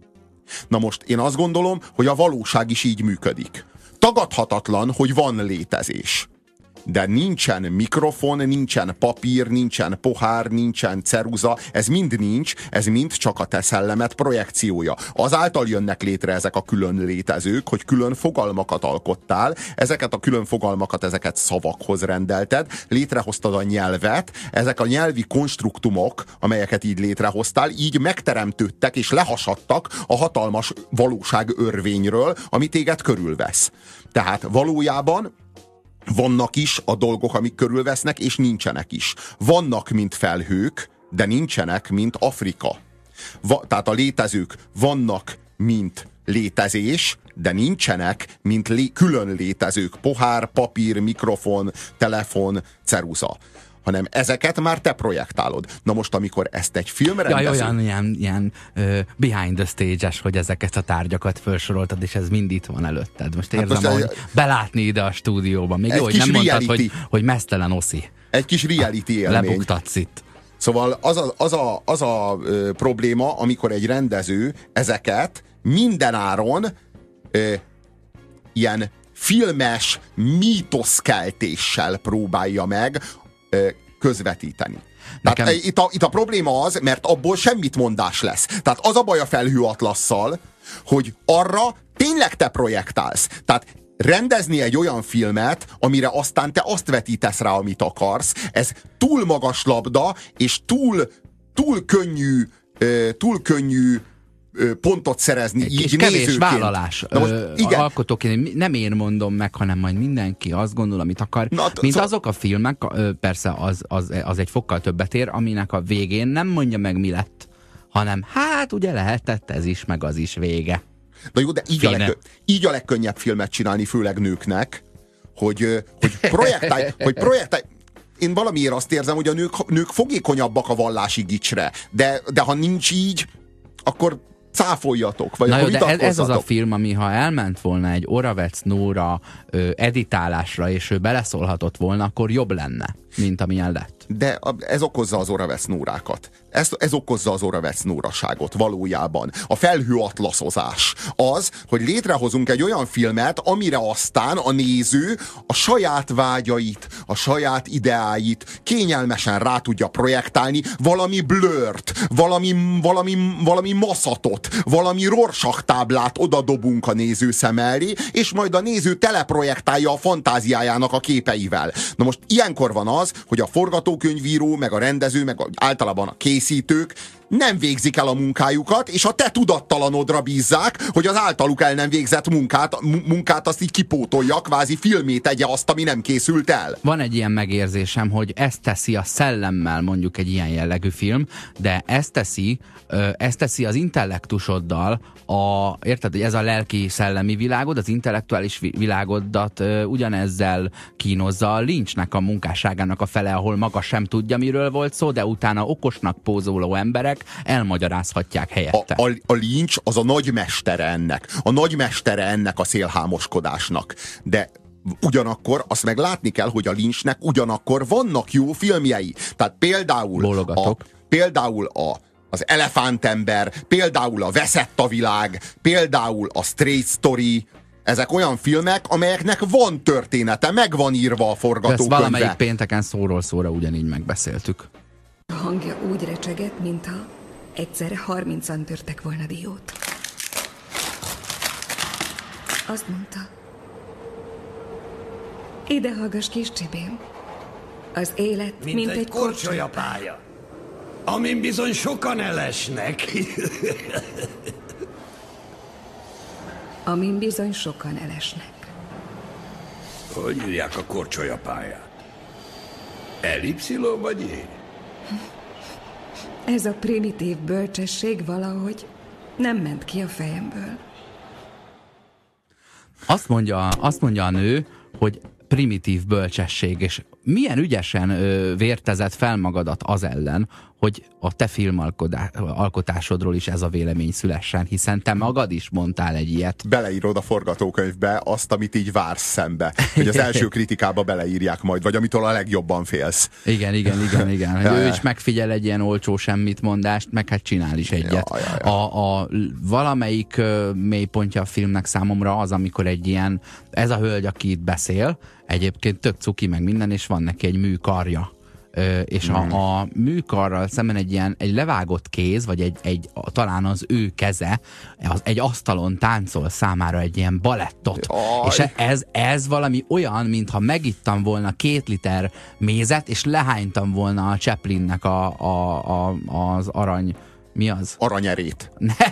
Na most én azt gondolom, hogy a valóság is így működik. Tagadhatatlan, hogy van létezés. De nincsen mikrofon, nincsen papír, nincsen pohár, nincsen ceruza, ez mind nincs, ez mind csak a te szellemed projekciója. Azáltal jönnek létre ezek a külön létezők, hogy külön fogalmakat alkottál, ezeket a külön fogalmakat, ezeket szavakhoz rendelted, létrehoztad a nyelvet, ezek a nyelvi konstruktumok, amelyeket így létrehoztál, így megteremtődtek és lehasadtak a hatalmas valóság örvényről, ami téged körülvesz. Tehát valójában vannak is a dolgok, amik körülvesznek, és nincsenek is. Vannak, mint felhők, de nincsenek, mint Afrika. Tehát a létezők vannak, mint létezés, de nincsenek, mint külön létezők. Pohár, papír, mikrofon, telefon, ceruza. Hanem ezeket már te projektálod. Na most, amikor ezt egy filmrendező... Olyan ilyen behind the stage-es, hogy ezeket a tárgyakat felsoroltad, és ez mind itt van előtted. Most érzem, hogy belátni ide a stúdióban. Még jó, hogy nem mondtad, hogy meztelen oszi. Egy kis reality élmény. Lebuktatsz itt. Szóval az a probléma, amikor egy rendező ezeket mindenáron ilyen filmes mítoszkeltéssel próbálja meg közvetíteni. Tehát itt a probléma az, mert abból semmit mondás lesz. Tehát az a baj a Felhőatlasszal, hogy arra tényleg te projektálsz. Tehát rendezni egy olyan filmet, amire aztán te azt vetítesz rá, amit akarsz, ez túl magas labda, és túl könnyű pontot szerezni így és nézőként. Kevés vállalás. Alkotóként nem én mondom meg, hanem majd mindenki azt gondol, amit akar. Mint azok a filmek, persze az egy fokkal többet ér, aminek a végén nem mondja meg, mi lett, hanem hát ugye lehetett ez is, meg az is vége. Na jó, de így a legkönnyebb filmet csinálni, főleg nőknek, hogy projektálj. Én valamiért azt érzem, hogy a nők fogékonyabbak a vallási gicsre, de ha nincs így, akkor cáfoljatok, vagy akkor vitatkozzatok. Ez az a film, ami ha elment volna egy Oravec Nóra editálásra, és ő beleszólhatott volna, akkor jobb lenne, mint amilyen lett. De ez okozza az oravecnórákat. Ez okozza az oravecnóraságot valójában. A felhőatlaszozás az, hogy létrehozunk egy olyan filmet, amire aztán a néző a saját vágyait, a saját ideáit kényelmesen rá tudja projektálni, valami blurt, valami maszatot, valami Rorschach táblát odadobunk a néző szem elé, és majd a néző teleprojektálja a fantáziájának a képeivel. Na most ilyenkor van az, hogy a forgatókönyvíró, meg a rendező, meg általában a készítők nem végzik el a munkájukat, és a te tudattalanodra bízzák, hogy az általuk el nem végzett munkát azt így kipótolja, kvázi filmé tegye azt, ami nem készült el. Van egy ilyen megérzésem, hogy ezt teszi a szellemmel mondjuk egy ilyen jellegű film, de ezt teszi az intellektusoddal, érted, hogy ez a lelki-szellemi világod, az intellektuális világodat ugyanezzel kínozza a Lynchnek a munkásságának a fele, ahol maga sem tudja, miről volt szó, de utána okosnak pózoló emberek elmagyarázhatják helyette. A Lynch az a nagymestere ennek. A nagymestere ennek a szélhámoskodásnak. De ugyanakkor azt meg látni kell, hogy a Lynchnek ugyanakkor vannak jó filmjei. Tehát például az Elefántember, például a Veszett a világ, például a Straight Story. Ezek olyan filmek, amelyeknek van története, meg van írva a forgatókönyve. Ezt valamelyik pénteken szóról szóra ugyanígy megbeszéltük. A hangja úgy recsegett, mintha egyszerre 30-an törtek volna diót. Azt mondta: ide hallgass, kis csibém. Az élet, mint egy korcsolyapálya, amin bizony sokan elesnek. Amin bizony sokan elesnek. Hogy írják a korcsolyapályát? Elipszilon vagy én? Ez a primitív bölcsesség valahogy nem ment ki a fejemből. Azt mondja a nő, hogy primitív bölcsesség, és milyen ügyesen vértezett fel magadat az ellen, hogy a te filmalkotásodról is ez a vélemény szülessen, hiszen te magad is mondtál egy ilyet. Beleírod a forgatókönyvbe azt, amit így vársz szembe. Hogy az első kritikába beleírják majd, vagy amitől a legjobban félsz. Igen. Ő is megfigyel egy ilyen olcsó semmitmondást, meg hát csinál is egyet. A valamelyik mélypontja a filmnek számomra az, amikor egy ilyen, ez a hölgy, aki itt beszél, egyébként tök cuki meg minden, és van neki egy műkarja. És a műkarral szemben egy levágott kéz, vagy talán az ő keze egy asztalon táncol számára egy ilyen balettot. És ez valami olyan, mintha megittam volna 2 liter mézet, és lehánytam volna a Chaplinnek az arany... Mi az? Aranyerét.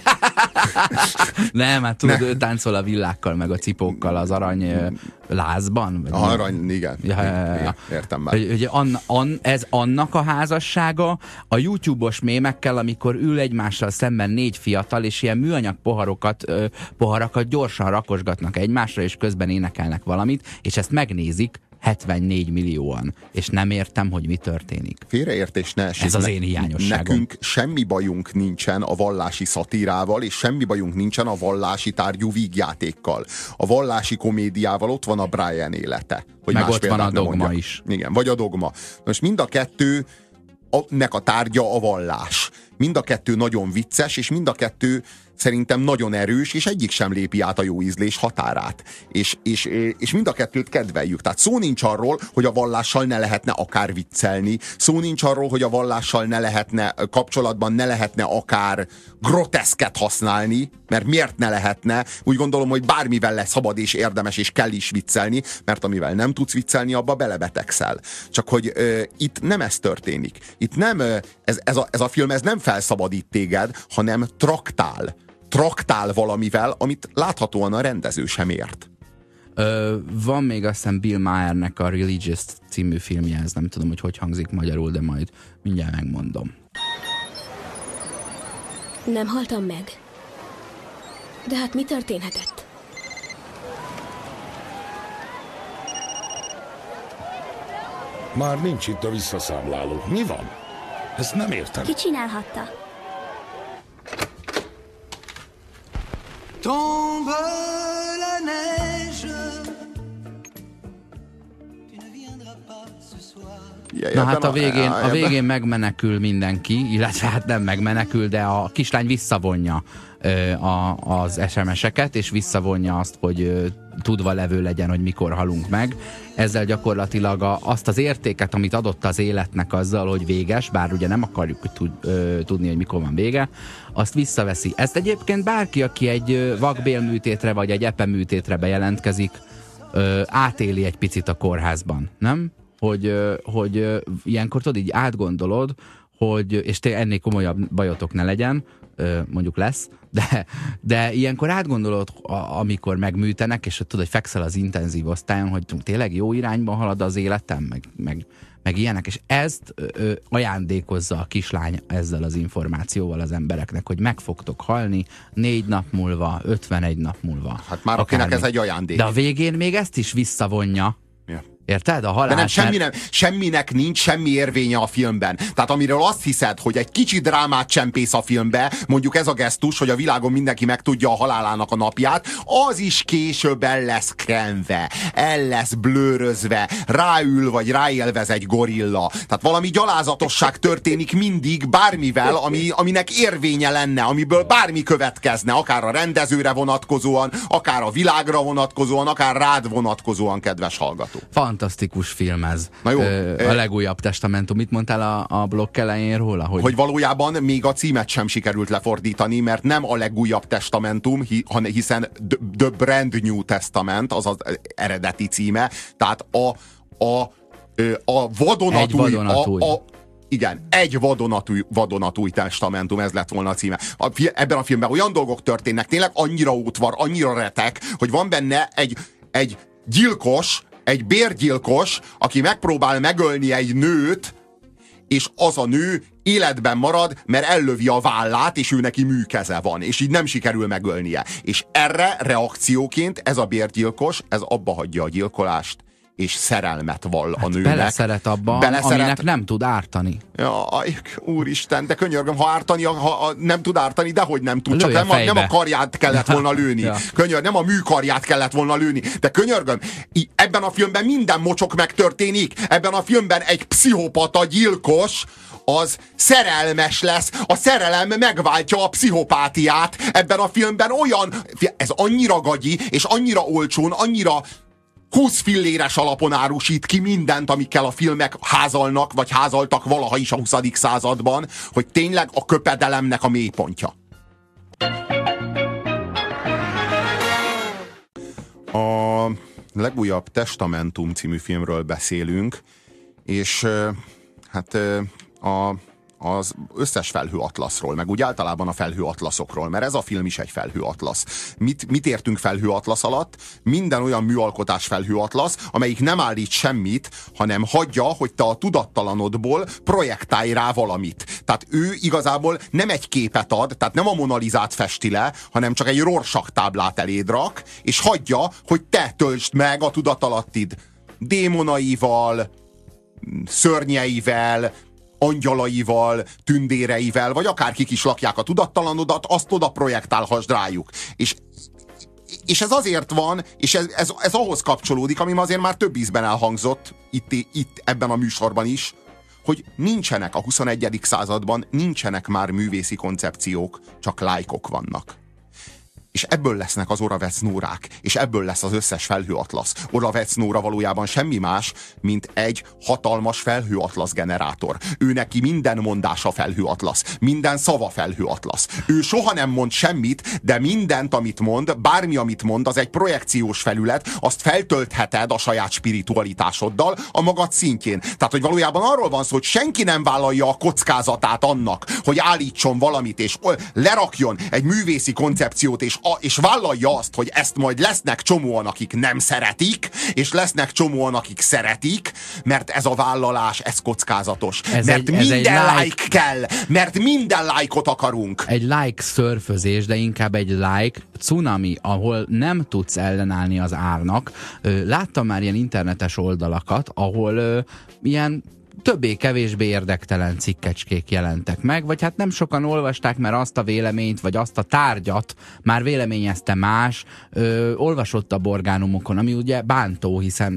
Nem, hát tudod, ő táncol a villákkal, meg a cipókkal az arany lázban. Arany, igen. Ja. Értem már. Ez annak a házassága a YouTube-os mémekkel, amikor ül egymással szemben 4 fiatal, és ilyen műanyag poharakat gyorsan rakosgatnak egymásra, és közben énekelnek valamit, és ezt megnézik 74 millióan, és nem értem, hogy mi történik. Félreértés ne esik. Ez az én hiányosságom. Nekünk semmi bajunk nincsen a vallási szatírával, és semmi bajunk nincsen a vallási tárgyú vígjátékkal. A vallási komédiával ott van a Brian élete. Hogy meg ott van a Dogma mondjak. is. Igen, vagy a Dogma. Most mind a kettő nek a tárgya a vallás. Mind a kettő nagyon vicces, és mind a kettő szerintem nagyon erős, és egyik sem lépi át a jó ízlés határát. És mind a kettőt kedveljük. Tehát szó nincs arról, hogy a vallással ne lehetne akár viccelni, szó nincs arról, hogy a vallással kapcsolatban ne lehetne akár groteszket használni, mert miért ne lehetne? Úgy gondolom, hogy bármivel lesz szabad és érdemes, és kell is viccelni, mert amivel nem tudsz viccelni, abba belebetegszel. Csak hogy itt nem ez történik. Itt nem, ez a film ez nem felszabadít téged, hanem traktál valamivel, amit láthatóan a rendező sem ért. Van még azt hiszem Bill Mayernek a Religious című filmje, ez nem tudom, hogy hangzik magyarul, de majd mindjárt megmondom. Nem haltam meg. De hát mi történhetett? Már nincs itt a visszaszámláló. Mi van? Ezt nem értem. Ki csinálhatta? Tombe la neige, tu ne viendras pas ce soir. Na hát a végén megmenekül mindenki, illetve hát nem megmenekül, de a kislány visszavonja az SMS-eket, és visszavonja azt, hogy tudva levő legyen, hogy mikor halunk meg. Ezzel gyakorlatilag azt az értéket, amit adott az életnek azzal, hogy véges, bár ugye nem akarjuk tudni, hogy mikor van vége, azt visszaveszi. Ezt egyébként bárki, aki egy vakbélműtétre vagy egy epeműtétre bejelentkezik, átéli egy picit a kórházban, nem? Hogy ilyenkor tudod, így átgondolod, hogy, és te ennél komolyabb bajotok ne legyen, mondjuk lesz, de ilyenkor átgondolod, amikor megműtenek, és tudod, hogy fekszel az intenzív osztályon, hogy tényleg jó irányba halad az életem, meg ilyenek, és ezt ajándékozza a kislány ezzel az információval az embereknek, hogy meg fogtok halni 4 nap múlva, 51 nap múlva. Hát már akinek ez egy ajándék. De a végén még ezt is visszavonja. Ja. Érted? A halál. De nem, semminek nincs semmi érvénye a filmben. Tehát amiről azt hiszed, hogy egy kicsi drámát csempész a filmbe, mondjuk ez a gesztus, hogy a világon mindenki megtudja a halálának a napját, az is később el lesz kenve, el lesz blőrözve, ráül vagy ráélvez egy gorilla. Tehát valami gyalázatosság történik mindig bármivel, aminek érvénye lenne, amiből bármi következne, akár a rendezőre vonatkozóan, akár a világra vonatkozóan, akár rád vonatkozóan, kedves hallgató. Fantasztikus film ez. Na jó, a legújabb testamentum. Mit mondtál a blokk elején róla? Hogy valójában még a címet sem sikerült lefordítani, mert nem a legújabb testamentum, hiszen The Brand New Testament, az az eredeti címe. Tehát a vadonatúj. Igen, egy vadonatúj testamentum, ez lett volna a címe. Ebben a filmben olyan dolgok történnek, tényleg annyira útvar, annyira retek, hogy van benne egy gyilkos, egy bérgyilkos, aki megpróbál megölni egy nőt, és az a nő életben marad, mert ellövi a vállát, és ő neki műkeze van, és így nem sikerül megölnie. És erre reakcióként ez a bérgyilkos, ez abba hagyja a gyilkolást, és szerelmet vall a nőnek. Beleszeret abban, aminek nem tud ártani. Jaj, úristen, de könyörgöm, ha nem tud ártani, dehogy nem tud, csak nem a karját kellett volna lőni. Ja. Nem a műkarját kellett volna lőni, de könyörgöm, ebben a filmben minden mocsok megtörténik, ebben a filmben egy pszichopata gyilkos, az szerelmes lesz, a szerelem megváltja a pszichopátiát, ebben a filmben ez annyira gagyi, és annyira olcsón, annyira 20 filléres alapon árusít ki mindent, amikkel a filmek házalnak, vagy házaltak valaha is a 20. században, hogy tényleg a köpedelemnek a mélypontja. A legújabb Testamentum című filmről beszélünk, és hát az összes felhőatlaszról, meg úgy általában a felhőatlaszokról, mert ez a film is egy felhőatlasz. Mit értünk felhőatlasz alatt? Minden olyan műalkotás felhőatlasz, amelyik nem állít semmit, hanem hagyja, hogy te a tudattalanodból projektálj rá valamit. Tehát ő igazából nem egy képet ad, tehát nem a Mona Lisát festi le, hanem csak egy Rorschach táblát eléd rak, és hagyja, hogy te töltsd meg a tudatalattid démonaival, szörnyeivel, angyalaival, tündéreivel, vagy akárkik is lakják a tudattalanodat, azt oda projektálhassd rájuk. És ez azért van, és ez ahhoz kapcsolódik, ami azért már több ízben elhangzott itt ebben a műsorban is, hogy nincsenek a 21. században, nincsenek már művészi koncepciók, csak lájkok vannak. És ebből lesznek az Oravec-Nórák, és ebből lesz az összes felhőatlasz. Oravec-Nóra valójában semmi más, mint egy hatalmas felhőatlasz generátor. Ő neki minden mondása felhőatlasz, minden szava felhőatlasz. Ő soha nem mond semmit, de mindent, amit mond, bármi, amit mond, az egy projekciós felület, azt feltöltheted a saját spiritualitásoddal a magad szintjén. Tehát, hogy valójában arról van szó, hogy senki nem vállalja a kockázatát annak, hogy állítson valamit, és lerakjon egy művészi koncepciót, és vállalja azt, hogy ezt majd lesznek csomóan, akik nem szeretik, és lesznek csomóan, akik szeretik, mert ez a vállalás, ez kockázatos. Mert minden like kell, mert minden like-ot akarunk. Egy like szörfözés, de inkább egy like cunami, ahol nem tudsz ellenállni az árnak. Láttam már ilyen internetes oldalakat, ahol ilyen többé-kevésbé érdektelen cikkecskék jelentek meg, vagy hát nem sokan olvasták, mert azt a véleményt, vagy azt a tárgyat már véleményezte más, olvasott a orgánumokon, ami ugye bántó, hiszen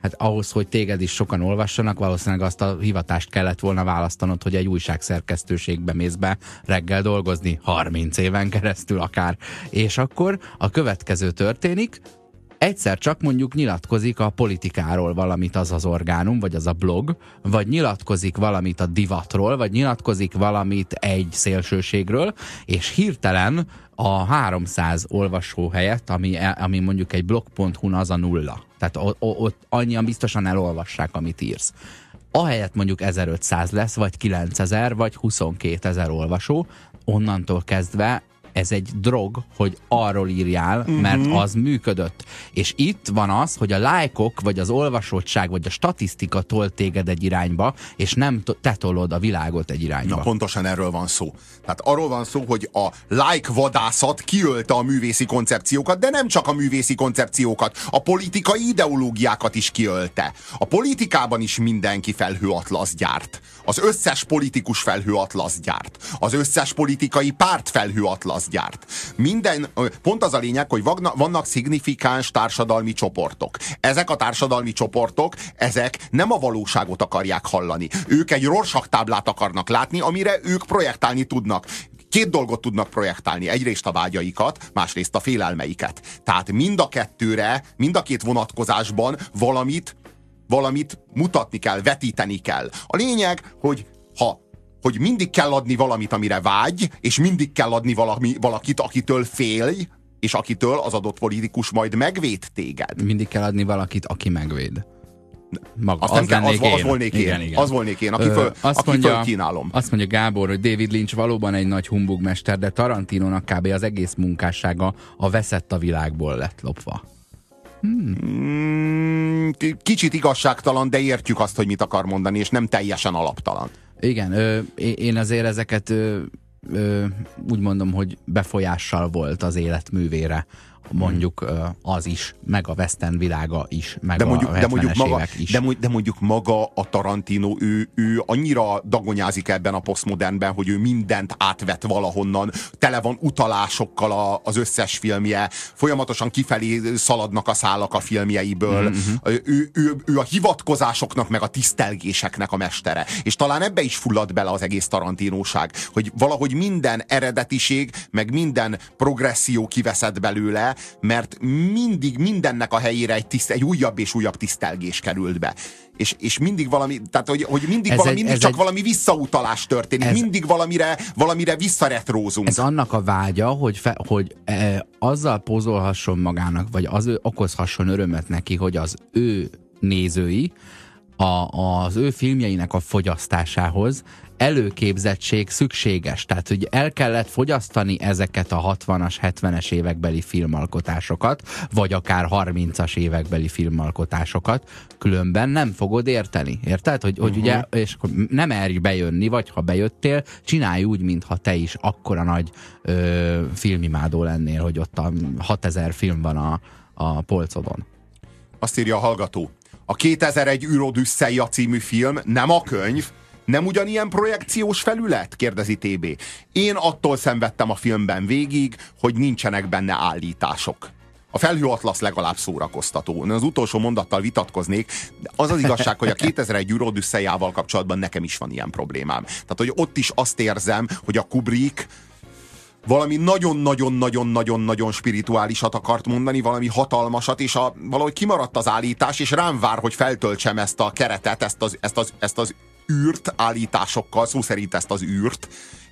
Hát ahhoz, hogy téged is sokan olvassanak, valószínűleg azt a hivatást kellett volna választanod, hogy egy újságszerkesztőségbe mész be reggel dolgozni, 30 éven keresztül akár. És akkor a következő történik, egyszer csak mondjuk nyilatkozik a politikáról valamit az az orgánum, vagy az a blog, vagy nyilatkozik valamit a divatról, vagy nyilatkozik valamit egy szélsőségről, és hirtelen a 300 olvasó helyett, ami mondjuk egy blog.hu-n az a 0. Tehát ott annyian biztosan elolvassák, amit írsz. Ahelyett mondjuk 1500 lesz, vagy 9000, vagy 22 000 olvasó, onnantól kezdve ez egy drog, hogy arról írjál, mert az működött. És itt van az, hogy a lájkok, vagy az olvasottság, vagy a statisztika tol téged egy irányba, és nem te tolod a világot egy irányba. Na pontosan erről van szó. Tehát arról van szó, hogy a like vadászat kiölte a művészi koncepciókat, de nem csak a művészi koncepciókat, a politikai ideológiákat is kiölte. A politikában is mindenki felhőatlasz gyárt. Az összes politikus felhőatlasz gyárt. Az összes politikai párt felhőatlasz gyárt. Pont az a lényeg, hogy vannak szignifikáns társadalmi csoportok. Ezek a társadalmi csoportok, ezek nem a valóságot akarják hallani. Ők egy Rorschach táblát akarnak látni, amire ők projektálni tudnak. Két dolgot tudnak projektálni. Egyrészt a vágyaikat, másrészt a félelmeiket. Tehát mind a két vonatkozásban valamit mutatni kell, vetíteni kell. A lényeg, hogy mindig kell adni valamit, amire vágy, és mindig kell adni valakit, akitől félj, és akitől az adott politikus majd megvéd téged. Mindig kell adni valakit, aki megvéd. Maga, az volnék én. Igen. Az volnék én, aki fölkínálom. Azt mondja Gábor, hogy David Lynch valóban egy nagy humbugmester, de Tarantinónak kb. Az egész munkássága a veszett a világból lett lopva. Kicsit igazságtalan, de értjük azt, hogy mit akar mondani, és nem teljesen alaptalan. Igen, én azért ezeket úgy mondom, hogy befolyással volt az életművére, mondjuk az is, meg a western világa is, meg a 70-es évek is. De mondjuk maga a Tarantino, ő annyira dagonyázik ebben a posztmodernben, hogy ő mindent átvett valahonnan, tele van utalásokkal az összes filmje, folyamatosan kifelé szaladnak a szálak a filmjeiből, ő a hivatkozásoknak meg a tisztelgéseknek a mestere. És talán ebbe is fullad bele az egész Tarantinóság, hogy valahogy minden eredetiség, meg minden progresszió kiveszett belőle, mert mindig mindennek a helyére egy újabb és újabb tisztelgés került be. És mindig valami, tehát hogy mindig csak valami visszautalás történik, mindig valamire visszaretrózunk. Ez annak a vágya, hogy azzal pózolhasson magának, vagy okozhasson örömet neki, hogy az ő nézői az ő filmjeinek a fogyasztásához előképzettség szükséges. Tehát, hogy el kellett fogyasztani ezeket a 60-as, 70-es évekbeli filmalkotásokat, vagy akár 30-as évekbeli filmalkotásokat, különben nem fogod érteni. Érted? Hogy ugye, és nem merj bejönni, vagy ha bejöttél, csinálj úgy, mintha te is akkora nagy filmimádó lennél, hogy ott 6000 film van a polcodon. Azt írja a hallgató. A 2001 űrodüsszeia című film nem a könyv, nem ugyanilyen projekciós felület? Kérdezi TB. Én attól szenvedtem a filmben végig, hogy nincsenek benne állítások. A felhőatlasz legalább szórakoztató. Az utolsó mondattal vitatkoznék, de az igazság, hogy a 2001 űrodüsszeiával kapcsolatban nekem is van ilyen problémám. Tehát, hogy ott is azt érzem, hogy a Kubrick valami nagyon-nagyon-nagyon-nagyon-nagyon spirituálisat akart mondani, valami hatalmasat, és valahogy kimaradt az állítás, és rám vár, hogy feltöltsem ezt a keretet, ezt az űrt állításokkal, szó szerint ezt az űrt,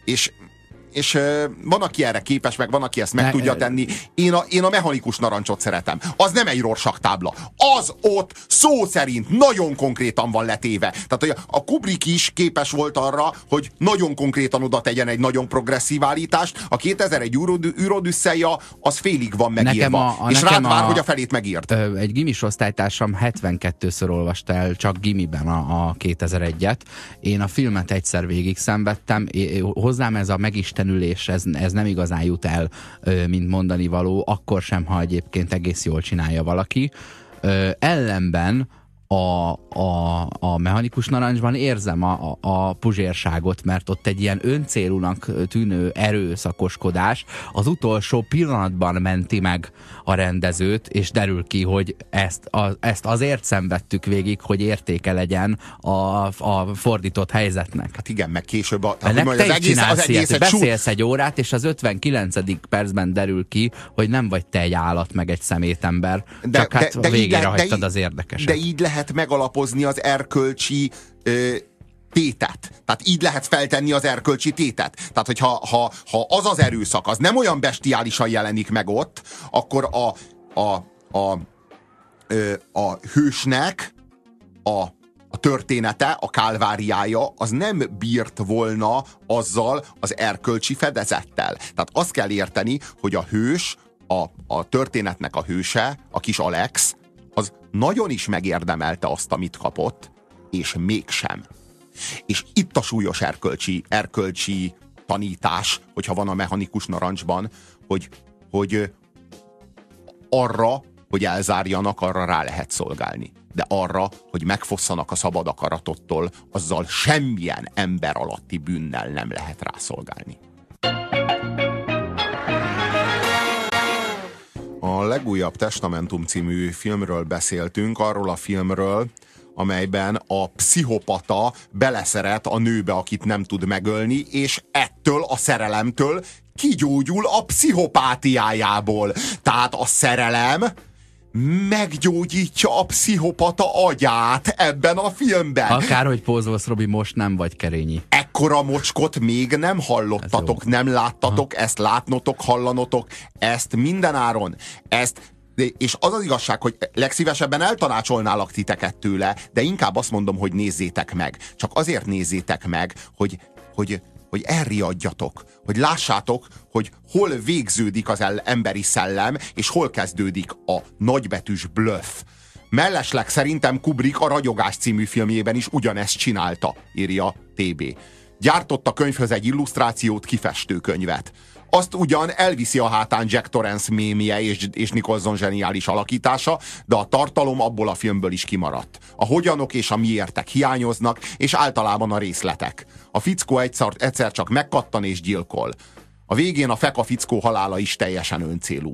és van, aki erre képes, meg van, aki ezt meg tudja tenni. Én a mechanikus narancsot szeretem. Az nem egy Rorschach tábla. Az ott szó szerint nagyon konkrétan van letéve. Tehát, hogy a Kubrick is képes volt arra, hogy nagyon konkrétan oda tegyen egy nagyon progresszív állítást. A 2001 űrodüsszeia az félig van megírva. És rád vár, hogy a felét megírt. Egy gimis osztálytársam 72-ször olvasta el csak gimiben a 2001-et. Én a filmet egyszer végig szenvedtem. Hozzám ez a megistenülés, ez nem igazán jut el, mint mondani való, akkor sem, ha egyébként egész jól csinálja valaki. Ellenben a Mechanikus Narancsban érzem a puzsérságot, mert ott egy ilyen öncélúnak tűnő erőszakoskodás az utolsó pillanatban menti meg a rendezőt, és derül ki, hogy ezt azért szenvedtük végig, hogy értéke legyen a fordított helyzetnek. Hát igen, meg később beszélsz egy órát, és az 59. percben derül ki, hogy nem vagy te egy állat, meg egy szemétember, csak hát a végére hagytad az érdekeset. De így lehet megalapozni az erkölcsi tétet. Tehát így lehet feltenni az erkölcsi tétet. Tehát, hogyha ha az az erőszak, az nem olyan bestiálisan jelenik meg ott, akkor a hősnek a története, a kálváriája, az nem bírt volna azzal az erkölcsi fedezettel. Tehát azt kell érteni, hogy a hős, a történetnek a hőse, a kis Alex, az nagyon is megérdemelte azt, amit kapott, és mégsem. És itt a súlyos erkölcsi tanítás, hogyha van a Mechanikus Narancsban, hogy arra, hogy elzárjanak, arra rá lehet szolgálni. De arra, hogy megfosszanak a szabad akaratottól, azzal semmilyen ember alatti bűnnel nem lehet rászolgálni. A legújabb Testamentum című filmről beszéltünk, arról a filmről, amelyben a pszichopata beleszeret a nőbe, akit nem tud megölni, és ettől a szerelemtől kigyógyul a pszichopátiájából. Tehát a szerelem meggyógyítja a pszichopata agyát ebben a filmben. Akárhogy pózolsz, Robi, most nem vagy Kerényi. Ekkora mocskot még nem hallottatok, nem láttatok, ezt látnotok, hallanotok, ezt mindenáron, és az az igazság, hogy legszívesebben eltanácsolnálak titeket tőle, de inkább azt mondom, hogy nézzétek meg. Csak azért nézzétek meg, hogy elriadjatok, hogy lássátok, hogy hol végződik az emberi szellem, és hol kezdődik a nagybetűs bluff. Mellesleg szerintem Kubrick a Ragyogás című filmjében is ugyanezt csinálta, írja TB. Gyártott a könyvhöz egy illusztrációt, kifestőkönyvet. Azt ugyan elviszi a hátán Jack Torrance mémje és Nicholson zseniális alakítása, de a tartalom abból a filmből is kimaradt. A hogyanok és a miértek hiányoznak, és általában a részletek. A fickó egyszer csak megkattan és gyilkol. A végén a feka fickó halála is teljesen öncélú.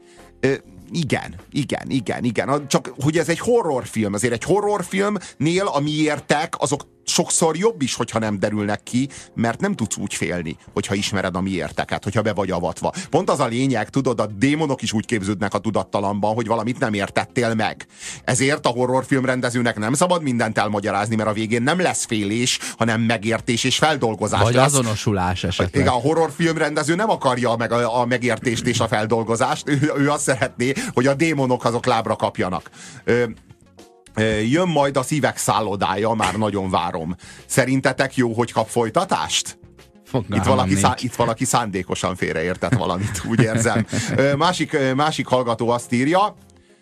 Igen. Csak hogy ez egy horrorfilm, azért egy horrorfilmnél a miértek azok sokszor jobb is, hogyha nem derülnek ki, mert nem tudsz úgy félni, hogyha ismered a miérteket, hogyha be vagy avatva. Pont az a lényeg, tudod, a démonok is úgy képződnek a tudattalamban, hogy valamit nem értettél meg. Ezért a horrorfilm rendezőnek nem szabad mindent elmagyarázni, mert a végén nem lesz félés, hanem megértés és feldolgozás vagy lesz. azonosulás esetleg. Igen, a horrorfilm rendező nem akarja a megértést és a feldolgozást, ő azt szeretné, hogy a démonok azok lábra kapjanak. Jön majd a Szívek szállodája, már nagyon várom. Szerintetek jó, hogy kap folytatást? Itt valaki szándékosan félreértett valamit, úgy érzem. Másik hallgató azt írja,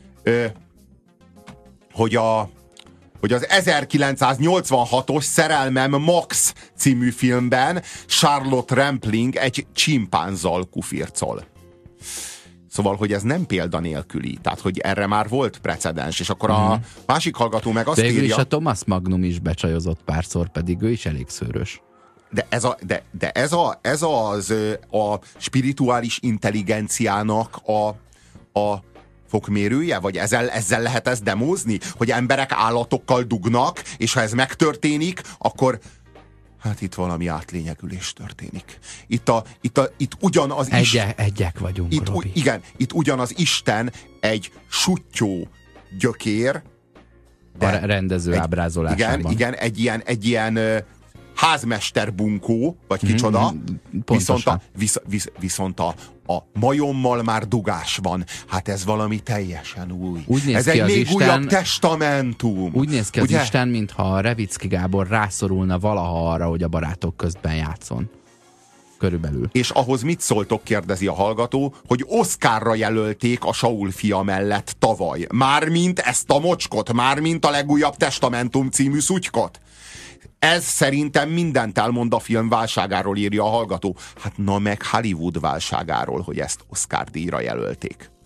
hogy az 1986-os Szerelmem Max című filmben Charlotte Rampling egy csimpánzzal kufircol. Szóval, hogy ez nem példa nélküli. Tehát, hogy erre már volt precedens. És akkor a másik hallgató meg azt írja... És a Thomas Magnum is becsajozott párszor, pedig ő is elég szőrös. De ez az a spirituális intelligenciának a fokmérője? Vagy ezzel lehet ezt demózni? Hogy emberek állatokkal dugnak, és ha ez megtörténik, akkor... Hát itt valami átlényegülés történik. Itt ugyan az Egyek vagyunk, Robi. Igen, itt ugyan az Isten egy suttyó gyökér. A rendező ábrázolásában. Igen, egy ilyen házmester bunkó, vagy kicsoda, viszont a majommal már dugás van. Hát ez valami teljesen új. Ez egy még újabb testamentum. Úgy néz ki az Isten, mintha Revicki Gábor rászorulna valaha arra, hogy a barátok közben játszon. Körülbelül. És ahhoz mit szóltok, kérdezi a hallgató, hogy Oscarra jelölték a Saul fia mellett tavaly. Mármint ezt a mocskot, mármint a legújabb Testamentum című szutykot. Ez szerintem mindent elmond a film válságáról, írja a hallgató. Hát na meg Hollywood válságáról, hogy ezt Oscar-díjra jelölték.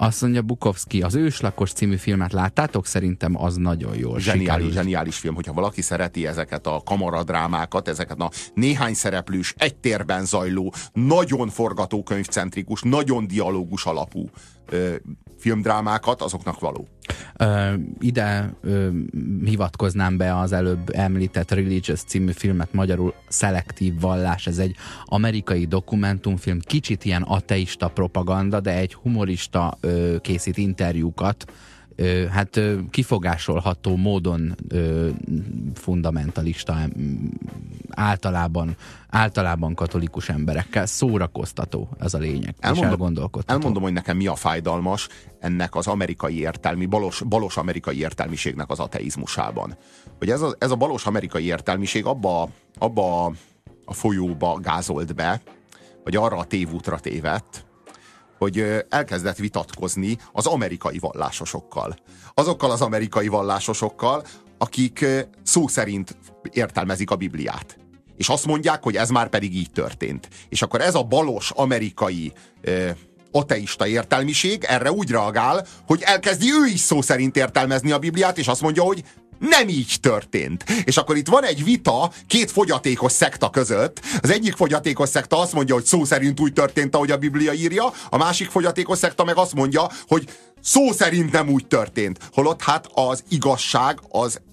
Azt mondja Bukowski, az Őslakos című filmet láttátok? Szerintem az nagyon jól sikerült. Zseniális film, hogyha valaki szereti ezeket a kamaradrámákat, ezeket a néhány szereplős, egy térben zajló, nagyon forgatókönyvcentrikus, nagyon dialógus alapú filmdrámákat, azoknak való. Ide hivatkoznám be az előbb említett Religious című filmet, magyarul Szelektív vallás. Ez egy amerikai dokumentumfilm, kicsit ilyen ateista propaganda, de egy humorista készít interjúkat, hát kifogásolható módon fundamentalista, általában katolikus emberekkel. Szórakoztató ez a lényeg, és elgondolkodtató. Elmondom, hogy nekem mi a fájdalmas ennek az amerikai balos amerikai értelmiségnek az ateizmusában. Hogy ez a balos amerikai értelmiség abba a folyóba gázolt be, vagy arra a tévútra tévedt, hogy elkezdett vitatkozni az amerikai vallásosokkal. Azokkal az amerikai vallásosokkal, akik szó szerint értelmezik a Bibliát. És azt mondják, hogy ez már pedig így történt. És akkor ez a balos amerikai ateista értelmiség erre úgy reagál, hogy elkezdi ő is szó szerint értelmezni a Bibliát, és azt mondja, hogy nem így történt. És akkor itt van egy vita két fogyatékos szekta között. Az egyik fogyatékos szekta azt mondja, hogy szó szerint úgy történt, ahogy a Biblia írja, a másik fogyatékos szekta meg azt mondja, hogy szó szerint nem úgy történt. Holott hát az igazság az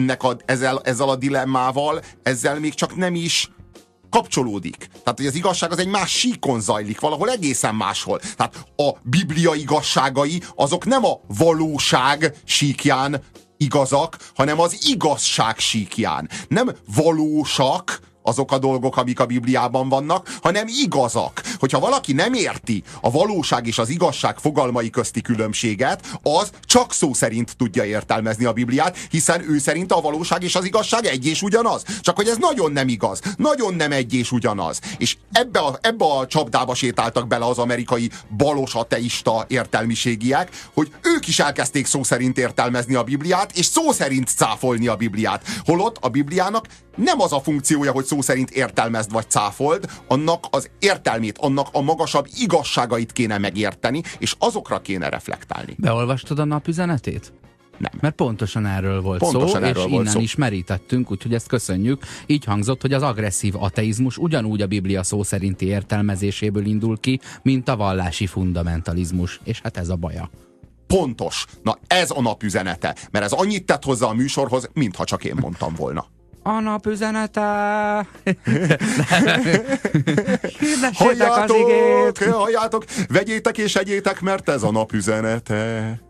ezzel a dilemmával, ezzel még csak nem is kapcsolódik. Tehát, hogy az igazság az egy más síkon zajlik, valahol egészen máshol. Tehát a Biblia igazságai azok nem a valóság síkján igazak, hanem az igazság síkján. Nem valósak azok a dolgok, amik a Bibliában vannak, hanem igazak. Hogyha valaki nem érti a valóság és az igazság fogalmai közti különbséget, az csak szó szerint tudja értelmezni a Bibliát, hiszen ő szerint a valóság és az igazság egy és ugyanaz. Csak hogy ez nagyon nem igaz, nagyon nem egy és ugyanaz. És ebbe a csapdába sétáltak bele az amerikai balos ateista értelmiségiek, hogy ők is elkezdték szó szerint értelmezni a Bibliát, és szó szerint cáfolni a Bibliát. Holott a Bibliának nem az a funkciója, hogy szó szerint értelmezd vagy cáfold, annak az értelmét, annak a magasabb igazságait kéne megérteni, és azokra kéne reflektálni. Beolvastad a napüzenetét? Nem. Mert pontosan erről volt szó, és innen is merítettünk, úgyhogy ezt köszönjük. Így hangzott, hogy az agresszív ateizmus ugyanúgy a Biblia szó szerinti értelmezéséből indul ki, mint a vallási fundamentalizmus, és hát ez a baja. Pontos. Na ez a napüzenete, mert ez annyit tett hozzá a műsorhoz, mintha csak én mondtam volna. A napüzenete! Hirdessétek az igét! Halljátok, vegyétek és egyétek, mert ez a napüzenete.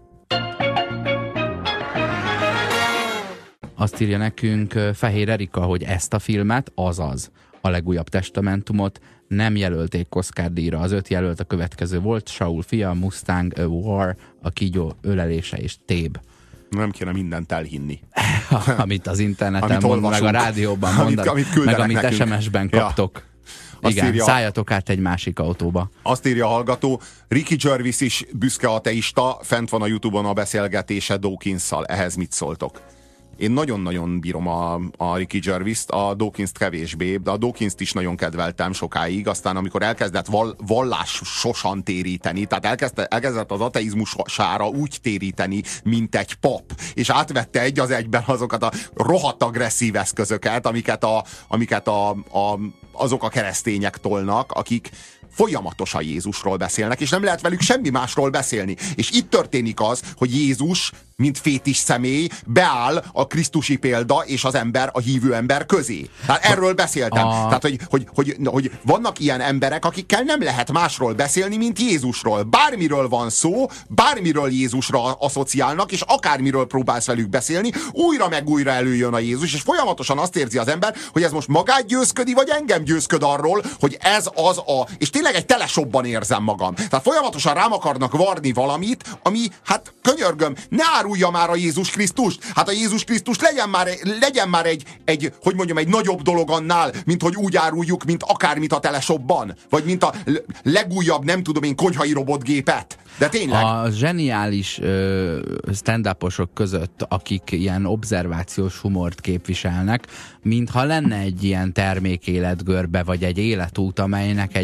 Azt írja nekünk Fehér Erika, hogy ezt a filmet, azaz a legújabb testamentumot nem jelölték Oscar-díjra. Az 5 jelölt a következő volt: Saul fia, Mustang, A War, A kígyó ölelése és Téb. Nem kéne mindent elhinni. Amit az interneten mond, meg a rádióban mondanak, meg amit nekünk. SMS-ben kaptok. Ja. Igen, írja, szálljatok át egy másik autóba. Azt írja a hallgató, Ricky Gervais is büszke ateista, fent van a YouTube-on a beszélgetése Dawkins-szal. Ehhez mit szóltok? Én nagyon-nagyon bírom a Ricky Gervais-t, a Dawkins-t kevésbé, de a Dawkins-t is nagyon kedveltem sokáig, aztán amikor elkezdett vallásosan téríteni, tehát elkezdett az ateizmusára úgy téríteni, mint egy pap, és átvette egy az egyben azokat a rohadt agresszív eszközöket, amiket azok a keresztények tolnak, akik folyamatosan Jézusról beszélnek, és nem lehet velük semmi másról beszélni. És itt történik az, hogy Jézus, mint fétis személy, beáll a krisztusi példa és az ember, a hívő ember közé. Tehát erről beszéltem. Tehát, hogy vannak ilyen emberek, akikkel nem lehet másról beszélni, mint Jézusról. Bármiről van szó, bármiről Jézusra asszociálnak, és akármiről próbálsz velük beszélni, újra meg újra előjön a Jézus, és folyamatosan azt érzi az ember, hogy ez most magát győzködi, vagy engem győzköd arról, hogy ez az és tényleg egy telesobban érzem magam. Tehát folyamatosan rám akarnak varni valamit, ami, hát könyörgöm, ne árulja már a Jézus Krisztust. Hát a Jézus Krisztus legyen már egy hogy mondjam, egy nagyobb dolog annál, mint hogy úgy áruljuk, mint akármit a telesobban. Vagy mint a legújabb, nem tudom én, konyhai robotgépet. De tényleg. A zseniális stand-uposok között, akik ilyen obszervációs humort képviselnek, mintha lenne egy ilyen termékéletgörbe, vagy egy életút, amelynek egy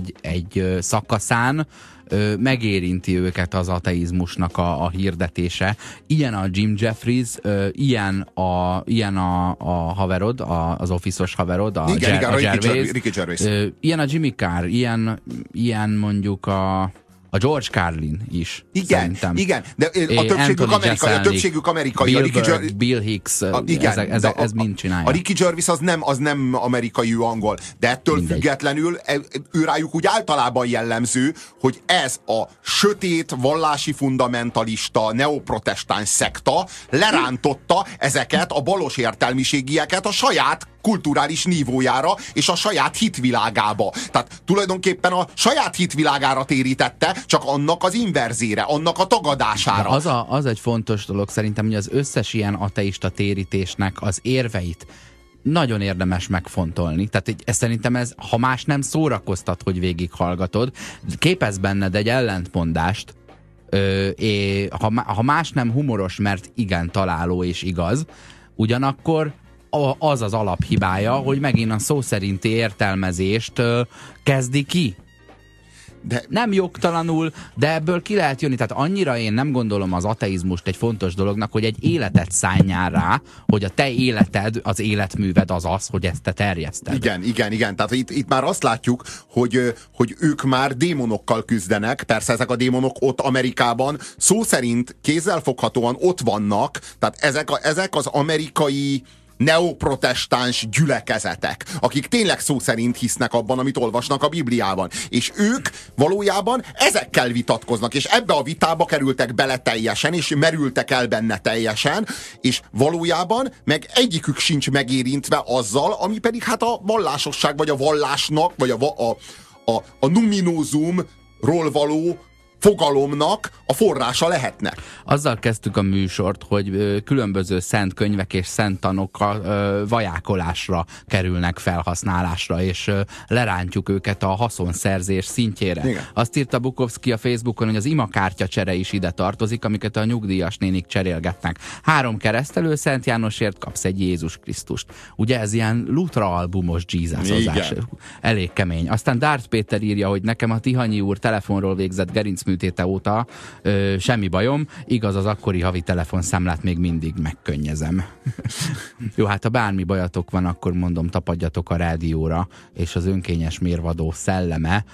egy szakaszán megérinti őket az ateizmusnak a hirdetése. Ilyen a Jim Jeffries, ilyen a haverod, az office-os haverod, a Ricky Gervais. Ilyen a Jimmy Carr, ilyen mondjuk a George Carlin is. Igen, de a többségük amerikai. Bill Hicks, ez mind csinálja. A Ricky Gervais az nem amerikai, ő angol, de ettől függetlenül őrájuk úgy általában jellemző, hogy ez a sötét, vallási fundamentalista, neoprotestáns szekta lerántotta ezeket a balos értelmiségieket a saját kulturális nívójára és a saját hitvilágába. Tehát tulajdonképpen a saját hitvilágára térítette, csak annak az inverzére, annak a tagadására. Az egy fontos dolog szerintem, hogy az összes ilyen ateista térítésnek az érveit nagyon érdemes megfontolni. Tehát szerintem ez, ha más nem szórakoztat, hogy végighallgatod, képez benned egy ellentmondást, ha más nem humoros, mert igen találó és igaz, ugyanakkor az az alaphibája, hogy megint a szó szerinti értelmezést kezdi ki. De nem jogtalanul, de ebből ki lehet jönni. Tehát annyira én nem gondolom az ateizmust egy fontos dolognak, hogy egy életet szálljál rá, hogy a te életed, az életműved az, hogy ezt te terjeszted. Igen. Tehát itt már azt látjuk, hogy ők már démonokkal küzdenek. Persze ezek a démonok ott Amerikában szó szerint kézzelfoghatóan ott vannak. Tehát ezek az amerikai neoprotestáns gyülekezetek, akik tényleg szó szerint hisznek abban, amit olvasnak a Bibliában. És ők valójában ezekkel vitatkoznak, és ebbe a vitába kerültek bele teljesen, és merültek el benne teljesen, és valójában meg egyikük sincs megérintve azzal, ami pedig hát a vallásosság, vagy a vallásnak, vagy a numinózumról való fogalomnak a forrása lehetne. Azzal kezdtük a műsort, hogy különböző szent könyvek és szent tanok vajákolásra kerülnek felhasználásra, és lerántjuk őket a haszonszerzés szintjére. Igen. Azt írta Bukowski a Facebookon, hogy az imakártya csere is ide tartozik, amiket a nyugdíjas nénik cserélgetnek. 3 keresztelő Szent Jánosért kapsz egy Jézus Krisztust. Ugye ez ilyen Lutra albumos Jesus-ozás. Elég kemény. Aztán Darth Péter írja, hogy nekem a Tihanyi úr telefonról végzett gerincműtéte óta semmi bajom, igaz, az akkori havi telefonszámlát még mindig megkönnyezem. Jó, hát ha bármi bajatok van, akkor mondom, tapadjatok a rádióra, és az önkényes mérvadó szelleme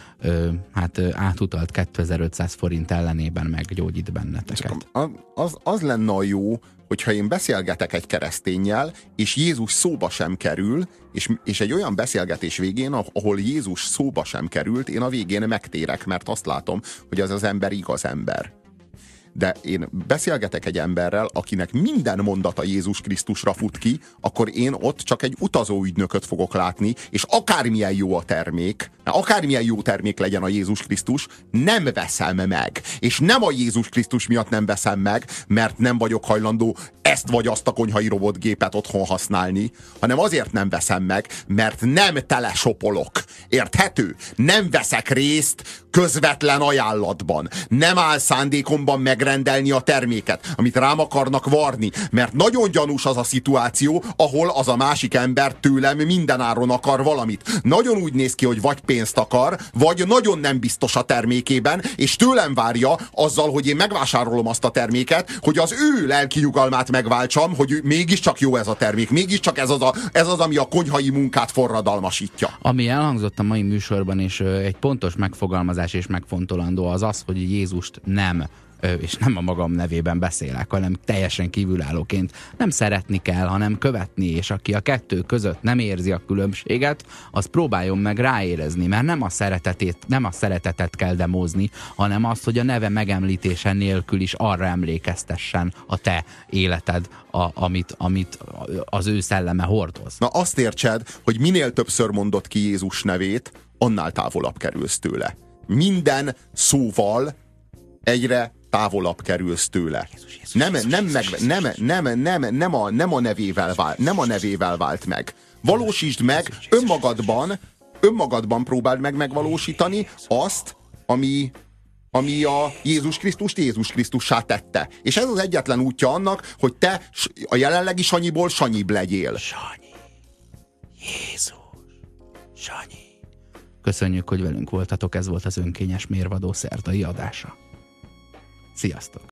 átutalt 2500 forint ellenében meggyógyít benneteket. Az lenne a jó, hogyha én beszélgetek egy kereszténnyel, és Jézus szóba sem kerül, és egy olyan beszélgetés végén, ahol Jézus szóba sem került, én a végén megtérek, mert azt látom, hogy az ember igaz ember. De én beszélgetek egy emberrel, akinek minden mondata Jézus Krisztusra fut ki, akkor én ott csak egy utazóügynököt fogok látni, és akármilyen jó a termék, akármilyen jó termék legyen a Jézus Krisztus, nem veszem meg. És nem a Jézus Krisztus miatt nem veszem meg, mert nem vagyok hajlandó ezt vagy azt a konyhai robotgépet otthon használni, hanem azért nem veszem meg, mert nem telesopolok. Érthető? Nem veszek részt közvetlen ajánlatban. Nem áll szándékomban megrendelni a terméket, amit rám akarnak varni, mert nagyon gyanús az a szituáció, ahol az a másik ember tőlem mindenáron akar valamit. Nagyon úgy néz ki, hogy vagy pénzt akar, vagy nagyon nem biztos a termékében, és tőlem várja azzal, hogy én megvásárolom azt a terméket, hogy az ő lelki nyugalmát megváltsam, hogy mégiscsak jó ez a termék, mégiscsak ez az, ami a konyhai munkát forradalmasítja. Ami elhangzott a mai műsorban, és egy pontos megfogalmazás és megfontolandó az, hogy Jézust nem, és nem a magam nevében beszélek, hanem teljesen kívülállóként nem szeretni kell, hanem követni, és aki a kettő között nem érzi a különbséget, az próbáljon meg ráérezni, mert nem a szeretetet kell demózni, hanem azt, hogy a neve megemlítése nélkül is arra emlékeztessen a te életed, amit az ő szelleme hordoz. Na azt értsed, hogy minél többször mondod ki Jézus nevét, annál távolabb kerülsz tőle. Minden szóval egyre távolabb kerülsz tőle. Nem a nevével vált meg. Valósítsd meg önmagadban próbáld meg megvalósítani azt, ami a Jézus Krisztust Jézus Krisztussá tette. És ez az egyetlen útja annak, hogy te a jelenlegi Sanyiból Sanyibb legyél. Sanyi. Jézus. Sanyi. Köszönjük, hogy velünk voltatok, ez volt az Önkényes Mérvadó szerdai adása. Sziasztok!